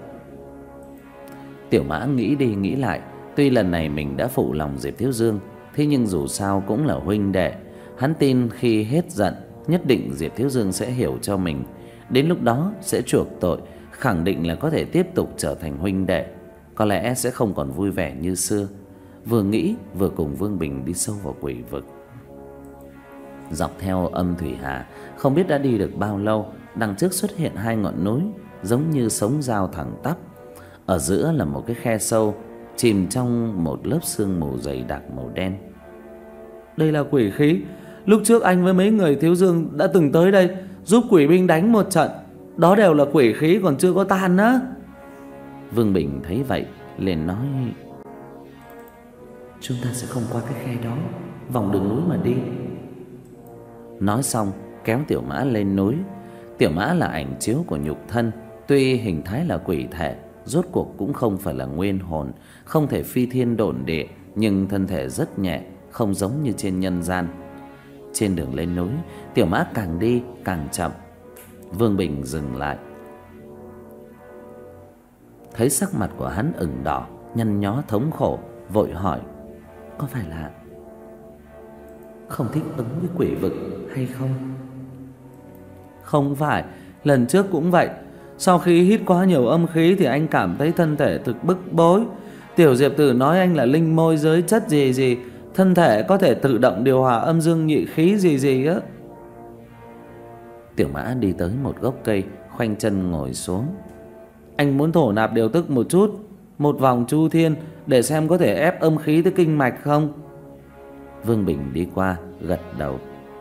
Tiểu Mã nghĩ đi nghĩ lại, tuy lần này mình đã phụ lòng Diệp Thiếu Dương, thế nhưng dù sao cũng là huynh đệ. Hắn tin khi hết giận, nhất định Diệp Thiếu Dương sẽ hiểu cho mình. Đến lúc đó sẽ chuộc tội, khẳng định là có thể tiếp tục trở thành huynh đệ. Có lẽ sẽ không còn vui vẻ như xưa. Vừa nghĩ vừa cùng Vương Bình đi sâu vào quỷ vực. Dọc theo âm thủy hà, không biết đã đi được bao lâu, đằng trước xuất hiện hai ngọn núi giống như sống dao thẳng tắp. Ở giữa là một cái khe sâu chìm trong một lớp sương mù dày đặc màu đen. Đây là quỷ khí. Lúc trước anh với mấy người Thiếu Dương đã từng tới đây giúp quỷ binh đánh một trận. Đó đều là quỷ khí còn chưa có tan á. Vương Bình thấy vậy liền nói: Chúng ta sẽ không qua cái khe đó, vòng đường núi mà đi. Nói xong kéo Tiểu Mã lên núi. Tiểu Mã là ảnh chiếu của nhục thân, tuy hình thái là quỷ thể, rốt cuộc cũng không phải là nguyên hồn, không thể phi thiên độn địa, nhưng thân thể rất nhẹ, không giống như trên nhân gian. Trên đường lên núi, Tiểu Mã càng đi càng chậm. Vương Bình dừng lại. Thấy sắc mặt của hắn ửng đỏ, nhăn nhó thống khổ, vội hỏi: Có phải là không thích ứng với quỷ vực hay không? Không phải, lần trước cũng vậy. Sau khi hít quá nhiều âm khí thì anh cảm thấy thân thể thực bức bối. Tiểu Diệp Tử nói anh là linh môi giới chất gì gì, thân thể có thể tự động điều hòa âm dương nhị khí gì gì á. Tiểu Mã đi tới một gốc cây, khoanh chân ngồi xuống. Anh muốn thổ nạp điều tức một chút, một vòng chu thiên, để xem có thể ép âm khí tới kinh mạch không? Vương Bình đi qua gật đầu.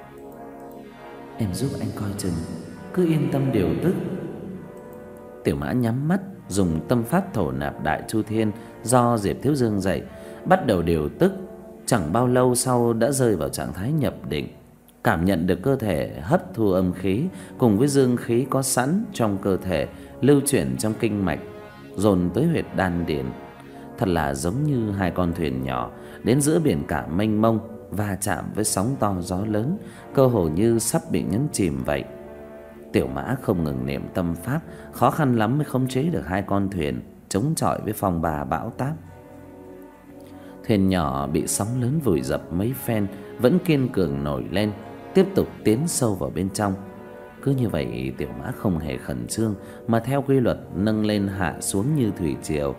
Em giúp anh coi chừng, cứ yên tâm điều tức. Tiểu Mã nhắm mắt, dùng tâm pháp thổ nạp đại chu thiên do Diệp Thiếu Dương dạy, bắt đầu điều tức. Chẳng bao lâu sau đã rơi vào trạng thái nhập định, cảm nhận được cơ thể hấp thu âm khí cùng với dương khí có sẵn trong cơ thể lưu chuyển trong kinh mạch, dồn tới huyệt đan điền. Thật là giống như hai con thuyền nhỏ đến giữa biển cả mênh mông, va chạm với sóng to gió lớn, cơ hồ như sắp bị nhấn chìm vậy. Tiểu Mã không ngừng niệm tâm pháp, khó khăn lắm mới khống chế được hai con thuyền chống chọi với phong ba bão táp. Thuyền nhỏ bị sóng lớn vùi dập mấy phen vẫn kiên cường nổi lên, tiếp tục tiến sâu vào bên trong. Cứ như vậy Tiểu Mã không hề khẩn trương, mà theo quy luật nâng lên hạ xuống như thủy triều.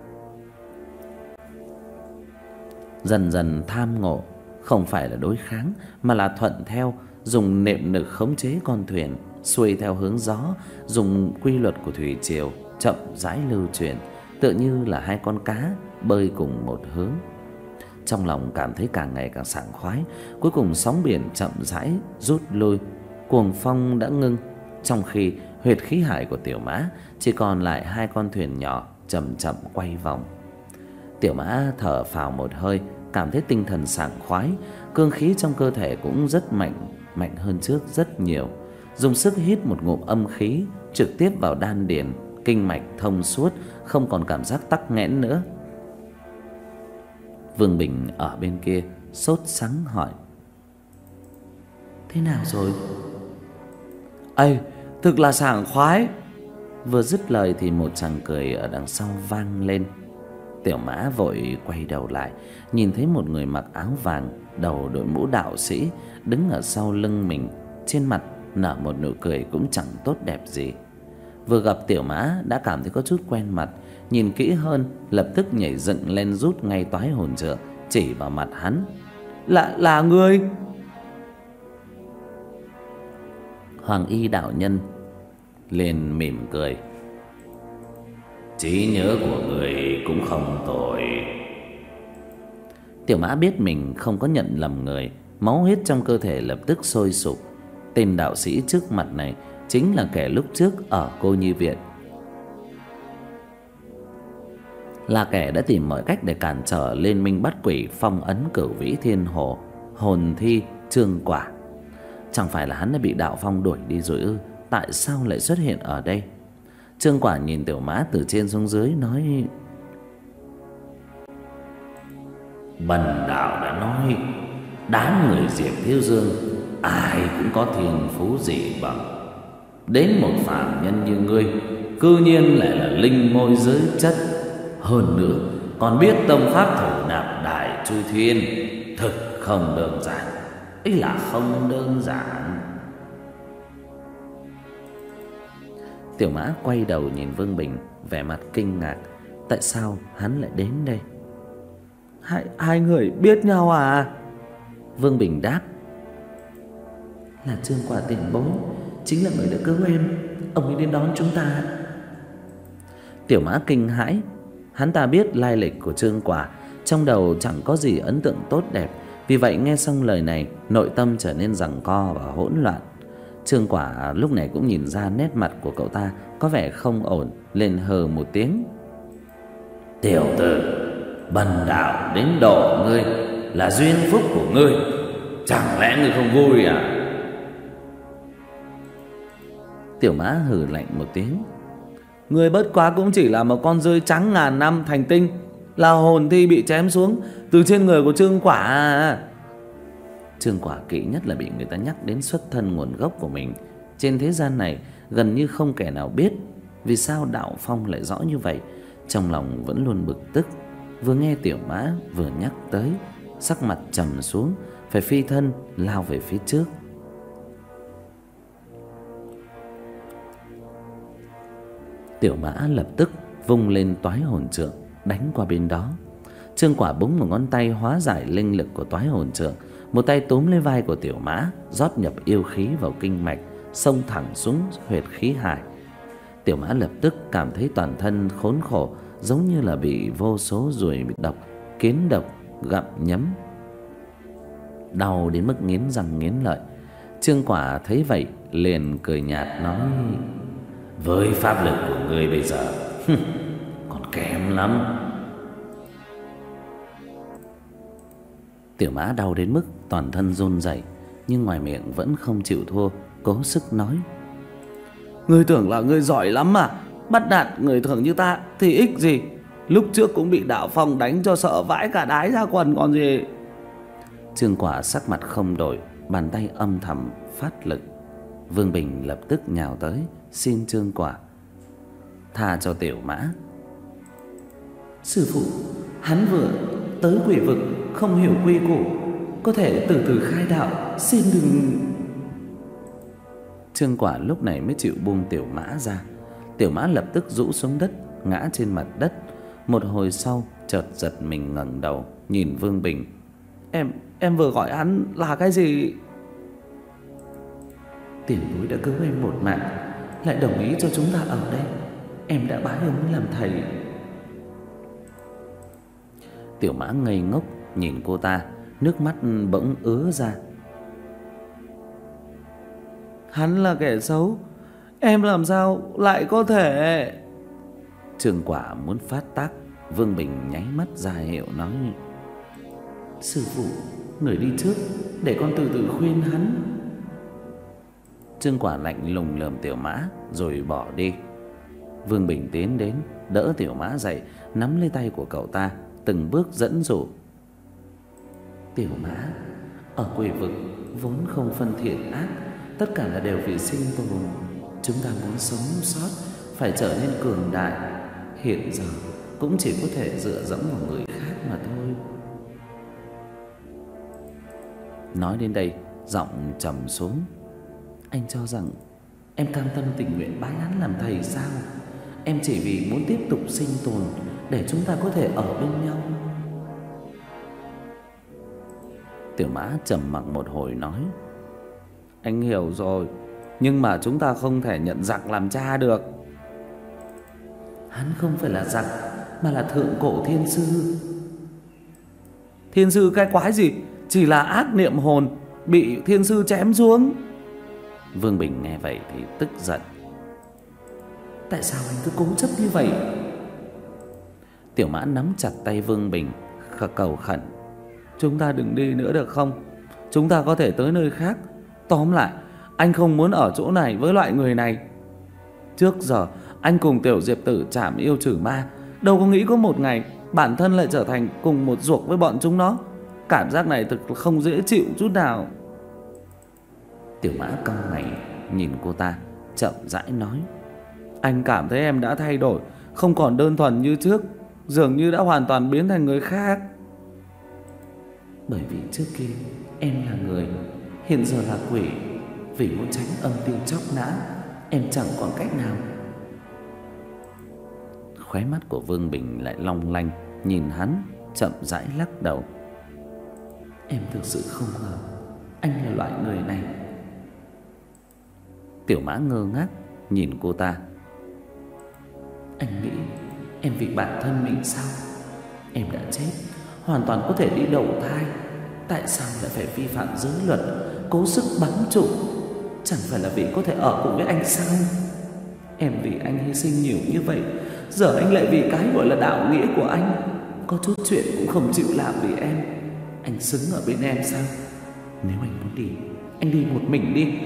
Dần dần tham ngộ, không phải là đối kháng mà là thuận theo, dùng niệm lực khống chế con thuyền xuôi theo hướng gió, dùng quy luật của thủy triều chậm rãi lưu chuyển, tựa như là hai con cá bơi cùng một hướng. Trong lòng cảm thấy càng ngày càng sảng khoái. Cuối cùng sóng biển chậm rãi rút lui, cuồng phong đã ngưng, trong khi huyệt khí hải của Tiểu Mã chỉ còn lại hai con thuyền nhỏ chậm chậm quay vòng. Tiểu Mã thở phào một hơi, cảm thấy tinh thần sảng khoái, cương khí trong cơ thể cũng rất mạnh, mạnh hơn trước rất nhiều. Dùng sức hít một ngụm âm khí trực tiếp vào đan điền, kinh mạch thông suốt, không còn cảm giác tắc nghẽn nữa. Vương Bình ở bên kia sốt sắng hỏi: Thế nào rồi? Ây, thực là sảng khoái. Vừa dứt lời thì một tràng cười ở đằng sau vang lên. Tiểu Mã vội quay đầu lại, nhìn thấy một người mặc áo vàng, đầu đội mũ đạo sĩ, đứng ở sau lưng mình, trên mặt nở một nụ cười cũng chẳng tốt đẹp gì. Vừa gặp Tiểu Mã đã cảm thấy có chút quen mặt, nhìn kỹ hơn lập tức nhảy dựng lên, rút ngay toái hồn trượng chỉ vào mặt hắn. Là là ngươi? Hoàng Y đạo nhân liền mỉm cười: Trí nhớ của người cũng không tồi. Tiểu Mã biết mình không có nhận lầm người, máu huyết trong cơ thể lập tức sôi sục. Tên đạo sĩ trước mặt này chính là kẻ lúc trước ở Cô Nhi Viện, là kẻ đã tìm mọi cách để cản trở Liên Minh Bắt Quỷ phong ấn Cửu Vĩ Thiên Hồ, hồn thi Trương Quả. Chẳng phải là hắn đã bị đạo phong đuổi đi rồi ư? Tại sao lại xuất hiện ở đây? Trương Quả nhìn Tiểu Mã từ trên xuống dưới nói: Bần đạo đã nói đám người Diệp Thiếu Dương ai cũng có thiên phú dị bẩm. Đến một phàm nhân như ngươi cư nhiên lại là linh môi giới chất, hơn nữa còn biết tông pháp thổ nạp đại chu thiên, thực không đơn giản. Ý là không đơn giản. Tiểu Mã quay đầu nhìn Vương Bình, vẻ mặt kinh ngạc. Tại sao hắn lại đến đây? Hai, hai người biết nhau à? Vương Bình đáp. Là Trương Quả tiền bối, chính là người đã cứu em. Ông ấy đến đón chúng ta. Tiểu Mã kinh hãi. Hắn ta biết lai lịch của Trương Quả, trong đầu chẳng có gì ấn tượng tốt đẹp. Vì vậy nghe xong lời này, nội tâm trở nên giằng co và hỗn loạn. Trương Quả lúc này cũng nhìn ra nét mặt của cậu ta có vẻ không ổn, lên hừ một tiếng. Tiểu tử, bần đạo đến độ ngươi là duyên phúc của ngươi, chẳng lẽ ngươi không vui à? Tiểu Mã hừ lạnh một tiếng. Người bất quá cũng chỉ là một con rơi trắng ngàn năm thành tinh, là hồn thi bị chém xuống từ trên người của Trương Quả à. Trương Quả kỵ nhất là bị người ta nhắc đến xuất thân nguồn gốc của mình. Trên thế gian này gần như không kẻ nào biết vì sao Đạo Phong lại rõ như vậy. Trong lòng vẫn luôn bực tức. Vừa nghe Tiểu Mã vừa nhắc tới, sắc mặt trầm xuống, phải phi thân lao về phía trước. Tiểu Mã lập tức vung lên toái hồn trượng đánh qua bên đó. Trương Quả búng một ngón tay hóa giải linh lực của toái hồn trượng, một tay túm lấy vai của Tiểu Mã, rót nhập yêu khí vào kinh mạch, xông thẳng xuống huyệt khí hải. Tiểu Mã lập tức cảm thấy toàn thân khốn khổ, giống như là bị vô số ruồi độc, kiến độc gặm nhấm, đau đến mức nghiến răng nghiến lợi. Trương Quả thấy vậy liền cười nhạt nói: với pháp lực của ngươi bây giờ còn kém lắm. Tiểu Mã đau đến mức toàn thân run rẩy, nhưng ngoài miệng vẫn không chịu thua, cố sức nói: Ngươi tưởng là ngươi giỏi lắm à? Bắt nạt người thường như ta thì ích gì? Lúc trước cũng bị Đạo Phong đánh cho sợ vãi cả đái ra quần còn gì. Trương Quả sắc mặt không đổi, bàn tay âm thầm phát lực. Vương Bình lập tức nhào tới xin Trương Quả tha cho Tiểu Mã. Sư phụ, hắn vừa tới quỷ vực, không hiểu quy củ, có thể từ từ khai đạo, xin đừng. Trương Quả lúc này mới chịu buông Tiểu Mã ra. Tiểu Mã lập tức rũ xuống đất, ngã trên mặt đất. Một hồi sau chợt giật mình ngẩng đầu nhìn Vương Bình. Em em vừa gọi hắn là cái gì? Tiền bối đã cứu em một mạng, lại đồng ý cho chúng ta ở đây. Em đã bái ông làm thầy. Tiểu Mã ngây ngốc nhìn cô ta, nước mắt bỗng ứa ra. Hắn là kẻ xấu, em làm sao lại có thể? Trương Quả muốn phát tác. Vương Bình nháy mắt ra hiệu nói: Sư phụ, người đi trước, để con từ từ khuyên hắn. Trương Quả lạnh lùng lườm Tiểu Mã rồi bỏ đi. Vương Bình tiến đến đỡ Tiểu Mã dậy, nắm lấy tay của cậu ta, từng bước dẫn dụ. Tiểu Mã, ở quỷ vực vốn không phân thiện ác, tất cả là đều vì sinh tồn. Chúng ta muốn sống sót phải trở nên cường đại. Hiện giờ cũng chỉ có thể dựa dẫm vào người khác mà thôi. Nói đến đây giọng trầm xuống. Anh cho rằng em cam tâm tình nguyện bái hắn làm thầy sao? Em chỉ vì muốn tiếp tục sinh tồn, để chúng ta có thể ở bên nhau. Tiểu Mã trầm mặc một hồi nói: Anh hiểu rồi, nhưng mà chúng ta không thể nhận giặc làm cha được. Hắn không phải là giặc, mà là thượng cổ thiên sư. Thiên sư cái quái gì? Chỉ là ác niệm hồn bị thiên sư chém xuống. Vương Bình nghe vậy thì tức giận. Tại sao anh cứ cố chấp như vậy? Tiểu Mã nắm chặt tay Vương Bình, cầu khẩn: Chúng ta đừng đi nữa được không? Chúng ta có thể tới nơi khác. Tóm lại, anh không muốn ở chỗ này với loại người này. Trước giờ anh cùng Tiểu Diệp Tử chảm yêu trừ ma, đâu có nghĩ có một ngày bản thân lại trở thành cùng một ruột với bọn chúng nó. Cảm giác này thực không dễ chịu chút nào. Tiểu Mã cau mày nhìn cô ta, chậm rãi nói: Anh cảm thấy em đã thay đổi, không còn đơn thuần như trước, dường như đã hoàn toàn biến thành người khác. Bởi vì trước kia em là người, hiện giờ là quỷ. Vì muốn tránh âm tiêu chóc nã, em chẳng còn cách nào. Khóe mắt của Vương Bình lại long lanh, nhìn hắn, chậm rãi lắc đầu: Em thực sự không ngờ anh là loại người này. Tiểu Mã ngơ ngác nhìn cô ta: Anh nghĩ em vì bản thân mình sao? Em đã chết, hoàn toàn có thể đi đầu thai. Tại sao lại phải vi phạm giới luật, cố sức bám trụ? Chẳng phải là vì có thể ở cùng với anh sao? Em vì anh hy sinh nhiều như vậy, giờ anh lại vì cái gọi là đạo nghĩa của anh, có chút chuyện cũng không chịu làm vì em. Anh xứng ở bên em sao? Nếu anh muốn đi, anh đi một mình đi.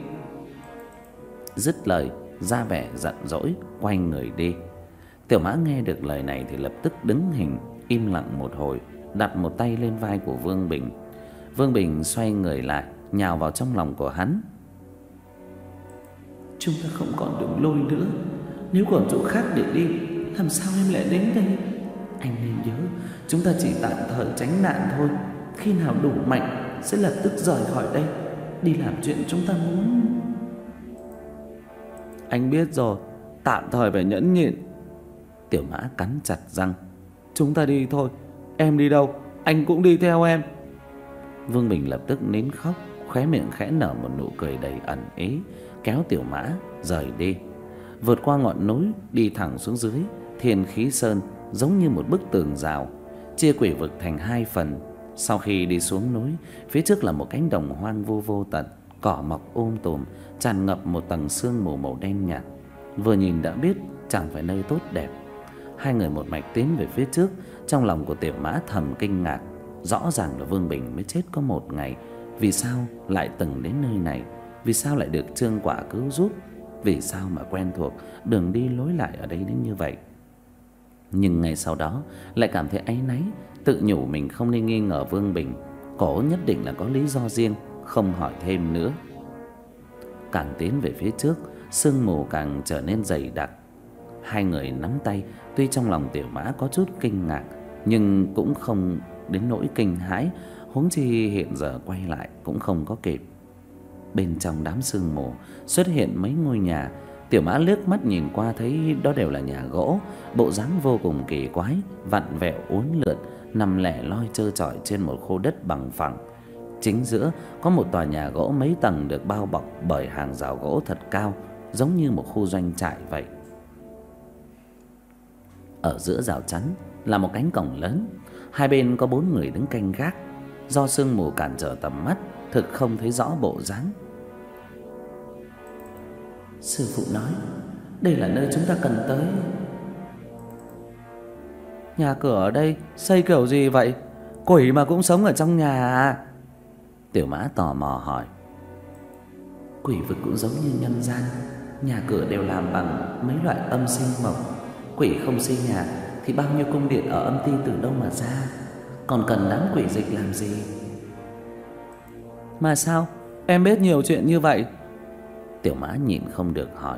Dứt lời, ra vẻ giận dỗi, quay người đi. Tiểu Mã nghe được lời này thì lập tức đứng hình, im lặng một hồi, đặt một tay lên vai của Vương Bình. Vương Bình xoay người lại, nhào vào trong lòng của hắn: Chúng ta không còn đường lui nữa. Nếu còn chỗ khác để đi, làm sao em lại đến đây? Anh nên nhớ, chúng ta chỉ tạm thời tránh nạn thôi. Khi nào đủ mạnh sẽ lập tức rời khỏi đây, đi làm chuyện chúng ta muốn. Anh biết rồi, tạm thời phải nhẫn nhịn. Tiểu Mã cắn chặt răng: Chúng ta đi thôi. Em đi đâu, anh cũng đi theo em. Vương Bình lập tức nín khóc, khóe miệng khẽ nở một nụ cười đầy ẩn ý, kéo Tiểu Mã rời đi. Vượt qua ngọn núi, đi thẳng xuống dưới Thiên Khí Sơn, giống như một bức tường rào, chia quỷ vực thành hai phần. Sau khi đi xuống núi, phía trước là một cánh đồng hoang vu vô tận, cỏ mọc um tùm, tràn ngập một tầng sương mù màu đen nhạt. Vừa nhìn đã biết chẳng phải nơi tốt đẹp. Hai người một mạch tiến về phía trước. Trong lòng của Tiểu Mã thầm kinh ngạc. Rõ ràng là Vương Bình mới chết có một ngày, vì sao lại từng đến nơi này? Vì sao lại được Trương Quả cứu giúp? Vì sao mà quen thuộc đường đi lối lại ở đây đến như vậy? Nhưng ngay sau đó lại cảm thấy áy náy, tự nhủ mình không nên nghi ngờ Vương Bình. Cổ nhất định là có lý do riêng, không hỏi thêm nữa. Càng tiến về phía trước, sương mù càng trở nên dày đặc. Hai người nắm tay, tuy trong lòng Tiểu Mã có chút kinh ngạc, nhưng cũng không đến nỗi kinh hãi, huống chi hiện giờ quay lại cũng không có kịp. Bên trong đám sương mù xuất hiện mấy ngôi nhà. Tiểu Mã liếc mắt nhìn qua thấy đó đều là nhà gỗ, bộ dáng vô cùng kỳ quái, vặn vẹo uốn lượn, nằm lẻ loi trơ trọi trên một khu đất bằng phẳng. Chính giữa có một tòa nhà gỗ mấy tầng được bao bọc bởi hàng rào gỗ thật cao, giống như một khu doanh trại vậy. Ở giữa rào chắn là một cánh cổng lớn, hai bên có bốn người đứng canh gác. Do sương mù cản trở tầm mắt, thực không thấy rõ bộ dáng. Sư phụ nói đây là nơi chúng ta cần tới. Nhà cửa ở đây xây kiểu gì vậy? Quỷ mà cũng sống ở trong nhà à? Tiểu Mã tò mò hỏi. Quỷ vực cũng giống như nhân gian, nhà cửa đều làm bằng mấy loại âm sinh mộc. Quỷ không xây nhà thì bao nhiêu cung điện ở âm ti từ đâu mà ra? Còn cần đám quỷ dịch làm gì? Mà sao em biết nhiều chuyện như vậy? Tiểu Mã nhịn không được hỏi.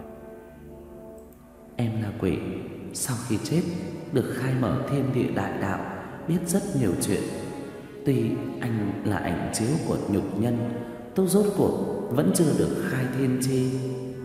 Em là quỷ, sau khi chết được khai mở thiên địa đại đạo, biết rất nhiều chuyện. Tuy anh là ảnh chiếu của nhục nhân, tôi rốt cuộc vẫn chưa được khai thiên chi.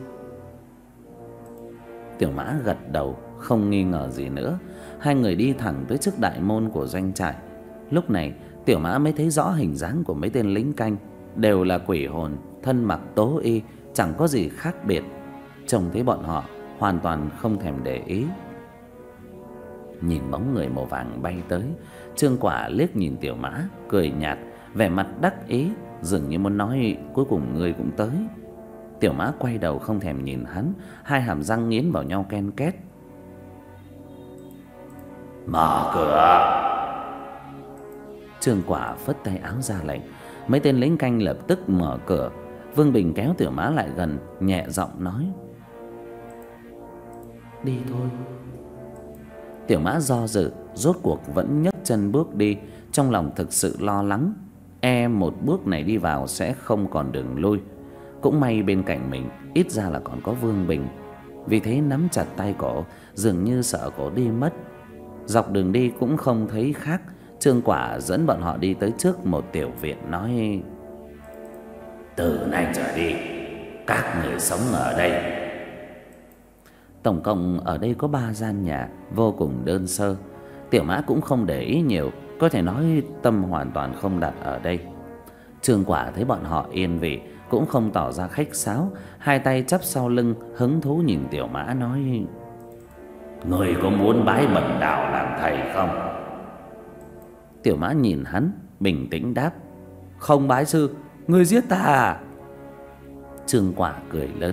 Tiểu Mã gật đầu, không nghi ngờ gì nữa. Hai người đi thẳng tới trước đại môn của doanh trại. Lúc này Tiểu Mã mới thấy rõ hình dáng của mấy tên lính canh, đều là quỷ hồn, thân mặc tố y, chẳng có gì khác biệt. Trông thấy bọn họ hoàn toàn không thèm để ý. Nhìn bóng người màu vàng bay tới, Trương Quả liếc nhìn Tiểu Mã, cười nhạt, vẻ mặt đắc ý, dường như muốn nói cuối cùng ngươi cũng tới. Tiểu Mã quay đầu không thèm nhìn hắn, hai hàm răng nghiến vào nhau ken két. Mở cửa. Trương Quả phất tay áo ra lệnh. Mấy tên lính canh lập tức mở cửa. Vương Bình kéo Tiểu Mã lại gần, nhẹ giọng nói: Đi thôi. Tiểu Mã do dự, rốt cuộc vẫn nhấc chân bước đi, trong lòng thực sự lo lắng, e một bước này đi vào sẽ không còn đường lui. Cũng may bên cạnh mình ít ra là còn có Vương Bình, vì thế nắm chặt tay cổ, dường như sợ cổ đi mất. Dọc đường đi cũng không thấy khác, Trương Quả dẫn bọn họ đi tới trước một tiểu viện, nói: từ nay trở đi, các người sống ở đây. Tổng cộng ở đây có ba gian nhà, vô cùng đơn sơ. Tiểu Mã cũng không để ý nhiều, có thể nói tâm hoàn toàn không đặt ở đây. Trương Quả thấy bọn họ yên vị, cũng không tỏ ra khách sáo, hai tay chắp sau lưng, hứng thú nhìn Tiểu Mã nói: người có muốn bái Bần Đạo làm thầy không? Tiểu Mã nhìn hắn, bình tĩnh đáp: không bái sư, ngươi giết ta à? Trương Quả cười lớn: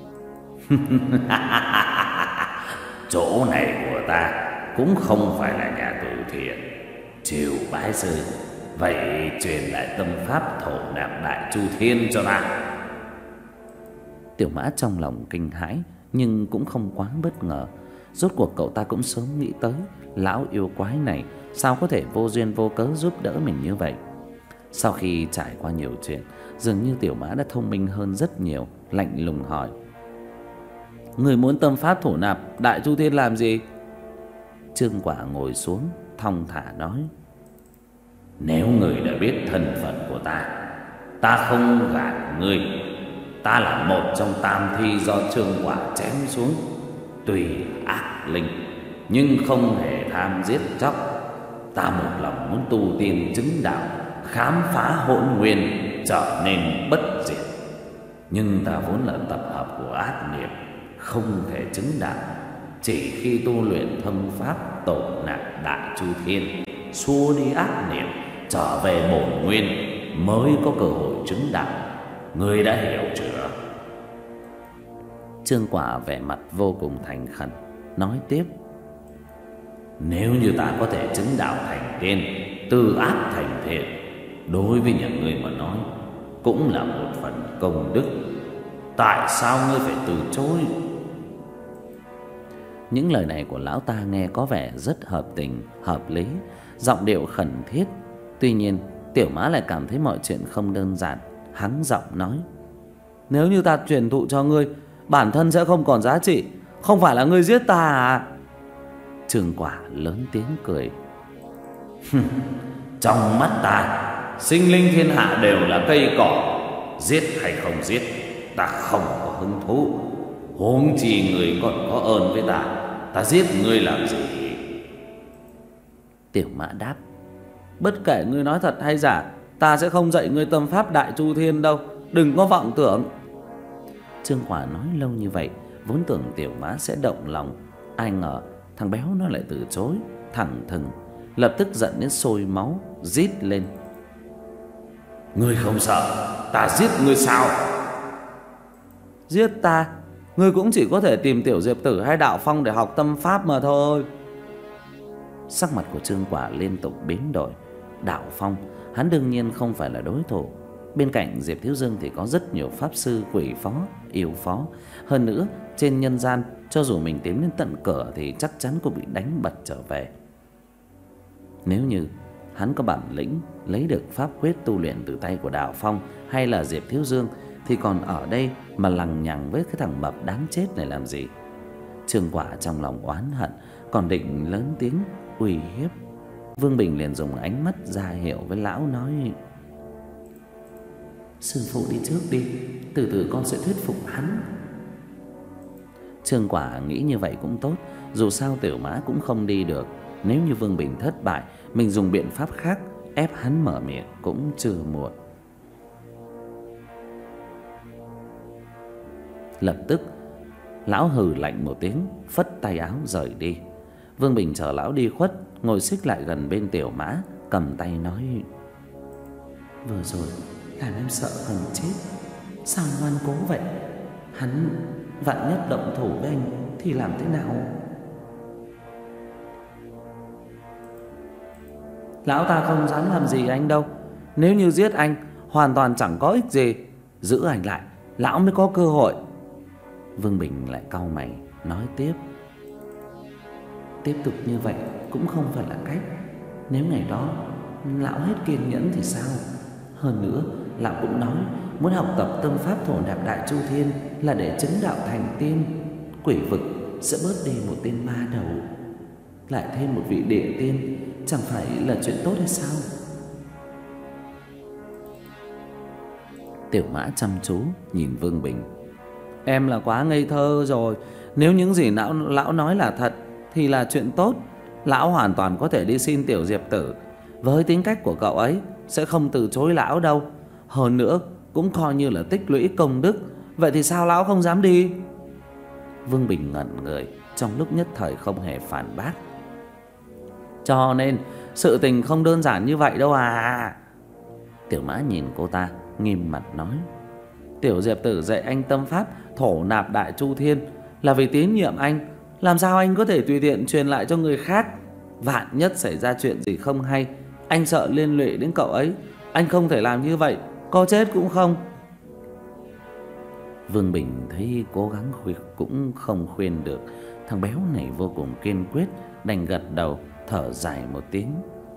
chỗ này của ta cũng không phải là nhà từ thiện, chịu bái sư, vậy truyền lại tâm pháp thổ nạp Đại Chu Thiên cho ta. Tiểu Mã trong lòng kinh hãi, nhưng cũng không quá bất ngờ. Rốt cuộc cậu ta cũng sớm nghĩ tới lão yêu quái này sao có thể vô duyên vô cớ giúp đỡ mình như vậy. Sau khi trải qua nhiều chuyện, dường như Tiểu Mã đã thông minh hơn rất nhiều, lạnh lùng hỏi: người muốn tâm pháp thổ nạp Đại Chu Thiên làm gì? Trương Quả ngồi xuống, thong thả nói: nếu người đã biết thân phận của ta, ta không gạt ngươi. Ta là một trong tam thi do Trương Quả chém xuống, tuy ác linh nhưng không hề tham giết chóc. Ta một lòng muốn tu tiên chứng đạo, khám phá hỗn nguyên, trở nên bất diệt. Nhưng ta vốn là tập hợp của ác nghiệp, không thể chứng đạo. Chỉ khi tu luyện thâm pháp tổ nạp Đại Chu Thiên, xua đi ác niệm, trở về bổn nguyên, mới có cơ hội chứng đạo. Ngươi đã hiểu chưa? Trương Quả vẻ mặt vô cùng thành khẩn, nói tiếp: nếu như ta có thể chứng đạo thành tiên, từ ác thành thiện, đối với nhà ngươi mà nói cũng là một phần công đức. Tại sao ngươi phải từ chối? Những lời này của lão ta nghe có vẻ rất hợp tình, hợp lý, giọng điệu khẩn thiết. Tuy nhiên Tiểu Mã lại cảm thấy mọi chuyện không đơn giản, hắng giọng nói: nếu như ta truyền thụ cho ngươi, bản thân sẽ không còn giá trị, không phải là ngươi giết ta à? Trương Quả lớn tiếng cười: trong mắt ta, sinh linh thiên hạ đều là cây cỏ, giết hay không giết ta không có hứng thú. Huống chi người còn có ơn với ta, ta giết ngươi làm gì? Tiểu Mã đáp: bất kể ngươi nói thật hay giả, ta sẽ không dạy ngươi tâm pháp Đại Chu Thiên đâu, đừng có vọng tưởng. Trương Quả nói lâu như vậy, vốn tưởng Tiểu Mã sẽ động lòng, ai ngờ thằng béo nó lại từ chối thẳng thừng, lập tức giận đến sôi máu, rít lên: ngươi không sợ ta giết ngươi sao? Giết ta? Ngươi cũng chỉ có thể tìm Tiểu Diệp Tử hay Đạo Phong để học tâm pháp mà thôi. Sắc mặt của Trương Quả liên tục biến đổi. Đạo Phong hắn đương nhiên không phải là đối thủ. Bên cạnh Diệp Thiếu Dương thì có rất nhiều pháp sư, quỷ phó, yêu phó. Hơn nữa trên nhân gian, cho dù mình tiến đến tận cửa thì chắc chắn cũng bị đánh bật trở về. Nếu như hắn có bản lĩnh lấy được pháp quyết tu luyện từ tay của Đạo Phong hay là Diệp Thiếu Dương, thì còn ở đây mà lằng nhằng với cái thằng mập đáng chết này làm gì? Trương Quả trong lòng oán hận, còn định lớn tiếng uy hiếp. Vương Bình liền dùng ánh mắt ra hiệu với lão, nói: sư phụ đi trước đi, từ từ con sẽ thuyết phục hắn. Trương Quả nghĩ như vậy cũng tốt, dù sao Tiểu Mã cũng không đi được. Nếu như Vương Bình thất bại, mình dùng biện pháp khác ép hắn mở miệng cũng chưa muộn. Lập tức lão hừ lạnh một tiếng, phất tay áo rời đi. Vương Bình chờ lão đi khuất, ngồi xích lại gần bên Tiểu Mã, cầm tay nói: vừa rồi làm em sợ gần chết, sao ngoan cố vậy? Hắn vạn nhất động thủ với anh thì làm thế nào? Lão ta không dám làm gì anh đâu. Nếu như giết anh hoàn toàn chẳng có ích gì, giữ anh lại lão mới có cơ hội. Vương Bình lại cau mày nói tiếp: tiếp tục như vậy cũng không phải là cách. Nếu ngày đó lão hết kiên nhẫn thì sao? Hơn nữa lão cũng nói muốn học tập tâm pháp thổ nạp đại chu thiên là để chứng đạo thành tiên. Quỷ vực sẽ bớt đi một tên ma đầu, lại thêm một vị địa tiên, chẳng phải là chuyện tốt hay sao? Tiểu Mã chăm chú nhìn Vương Bình. Em là quá ngây thơ rồi. Nếu những gì lão, lão nói là thật thì là chuyện tốt. Lão hoàn toàn có thể đi xin Tiểu Diệp Tử. Với tính cách của cậu ấy sẽ không từ chối lão đâu. Hơn nữa cũng coi như là tích lũy công đức. Vậy thì sao lão không dám đi? Vương Bình ngẩn người, trong lúc nhất thời không hề phản bác. Cho nên sự tình không đơn giản như vậy đâu à. Tiểu Mã nhìn cô ta, nghiêm mặt nói. Tiểu Diệp Tử dạy anh tâm pháp thổ nạp đại chu thiên là vì tín nhiệm anh. Làm sao anh có thể tùy tiện truyền lại cho người khác? Vạn nhất xảy ra chuyện gì không hay, anh sợ liên lụy đến cậu ấy. Anh không thể làm như vậy, có chết cũng không. Vương Bình thấy cố gắng khuyên cũng không khuyên được. Thằng béo này vô cùng kiên quyết, đành gật đầu, thở dài một tiếng.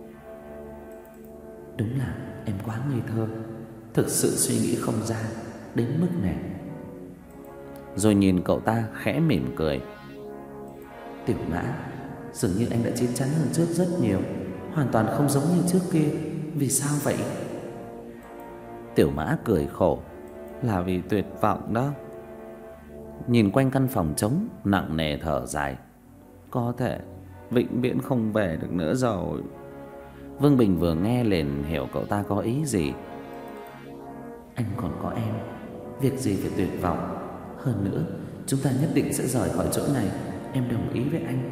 Đúng là em quá ngây thơ, thực sự suy nghĩ không ra đến mức này. Rồi nhìn cậu ta khẽ mỉm cười. Tiểu Mã, dường như anh đã chín chắn hơn trước rất nhiều, hoàn toàn không giống như trước kia. Vì sao vậy? Tiểu Mã cười khổ. Là vì tuyệt vọng đó. Nhìn quanh căn phòng trống, nặng nề thở dài. Có thể vĩnh viễn không về được nữa rồi. Vương Bình vừa nghe liền hiểu cậu ta có ý gì. Anh còn có em, việc gì phải tuyệt vọng. Hơn nữa chúng ta nhất định sẽ rời khỏi chỗ này. Em đồng ý với anh.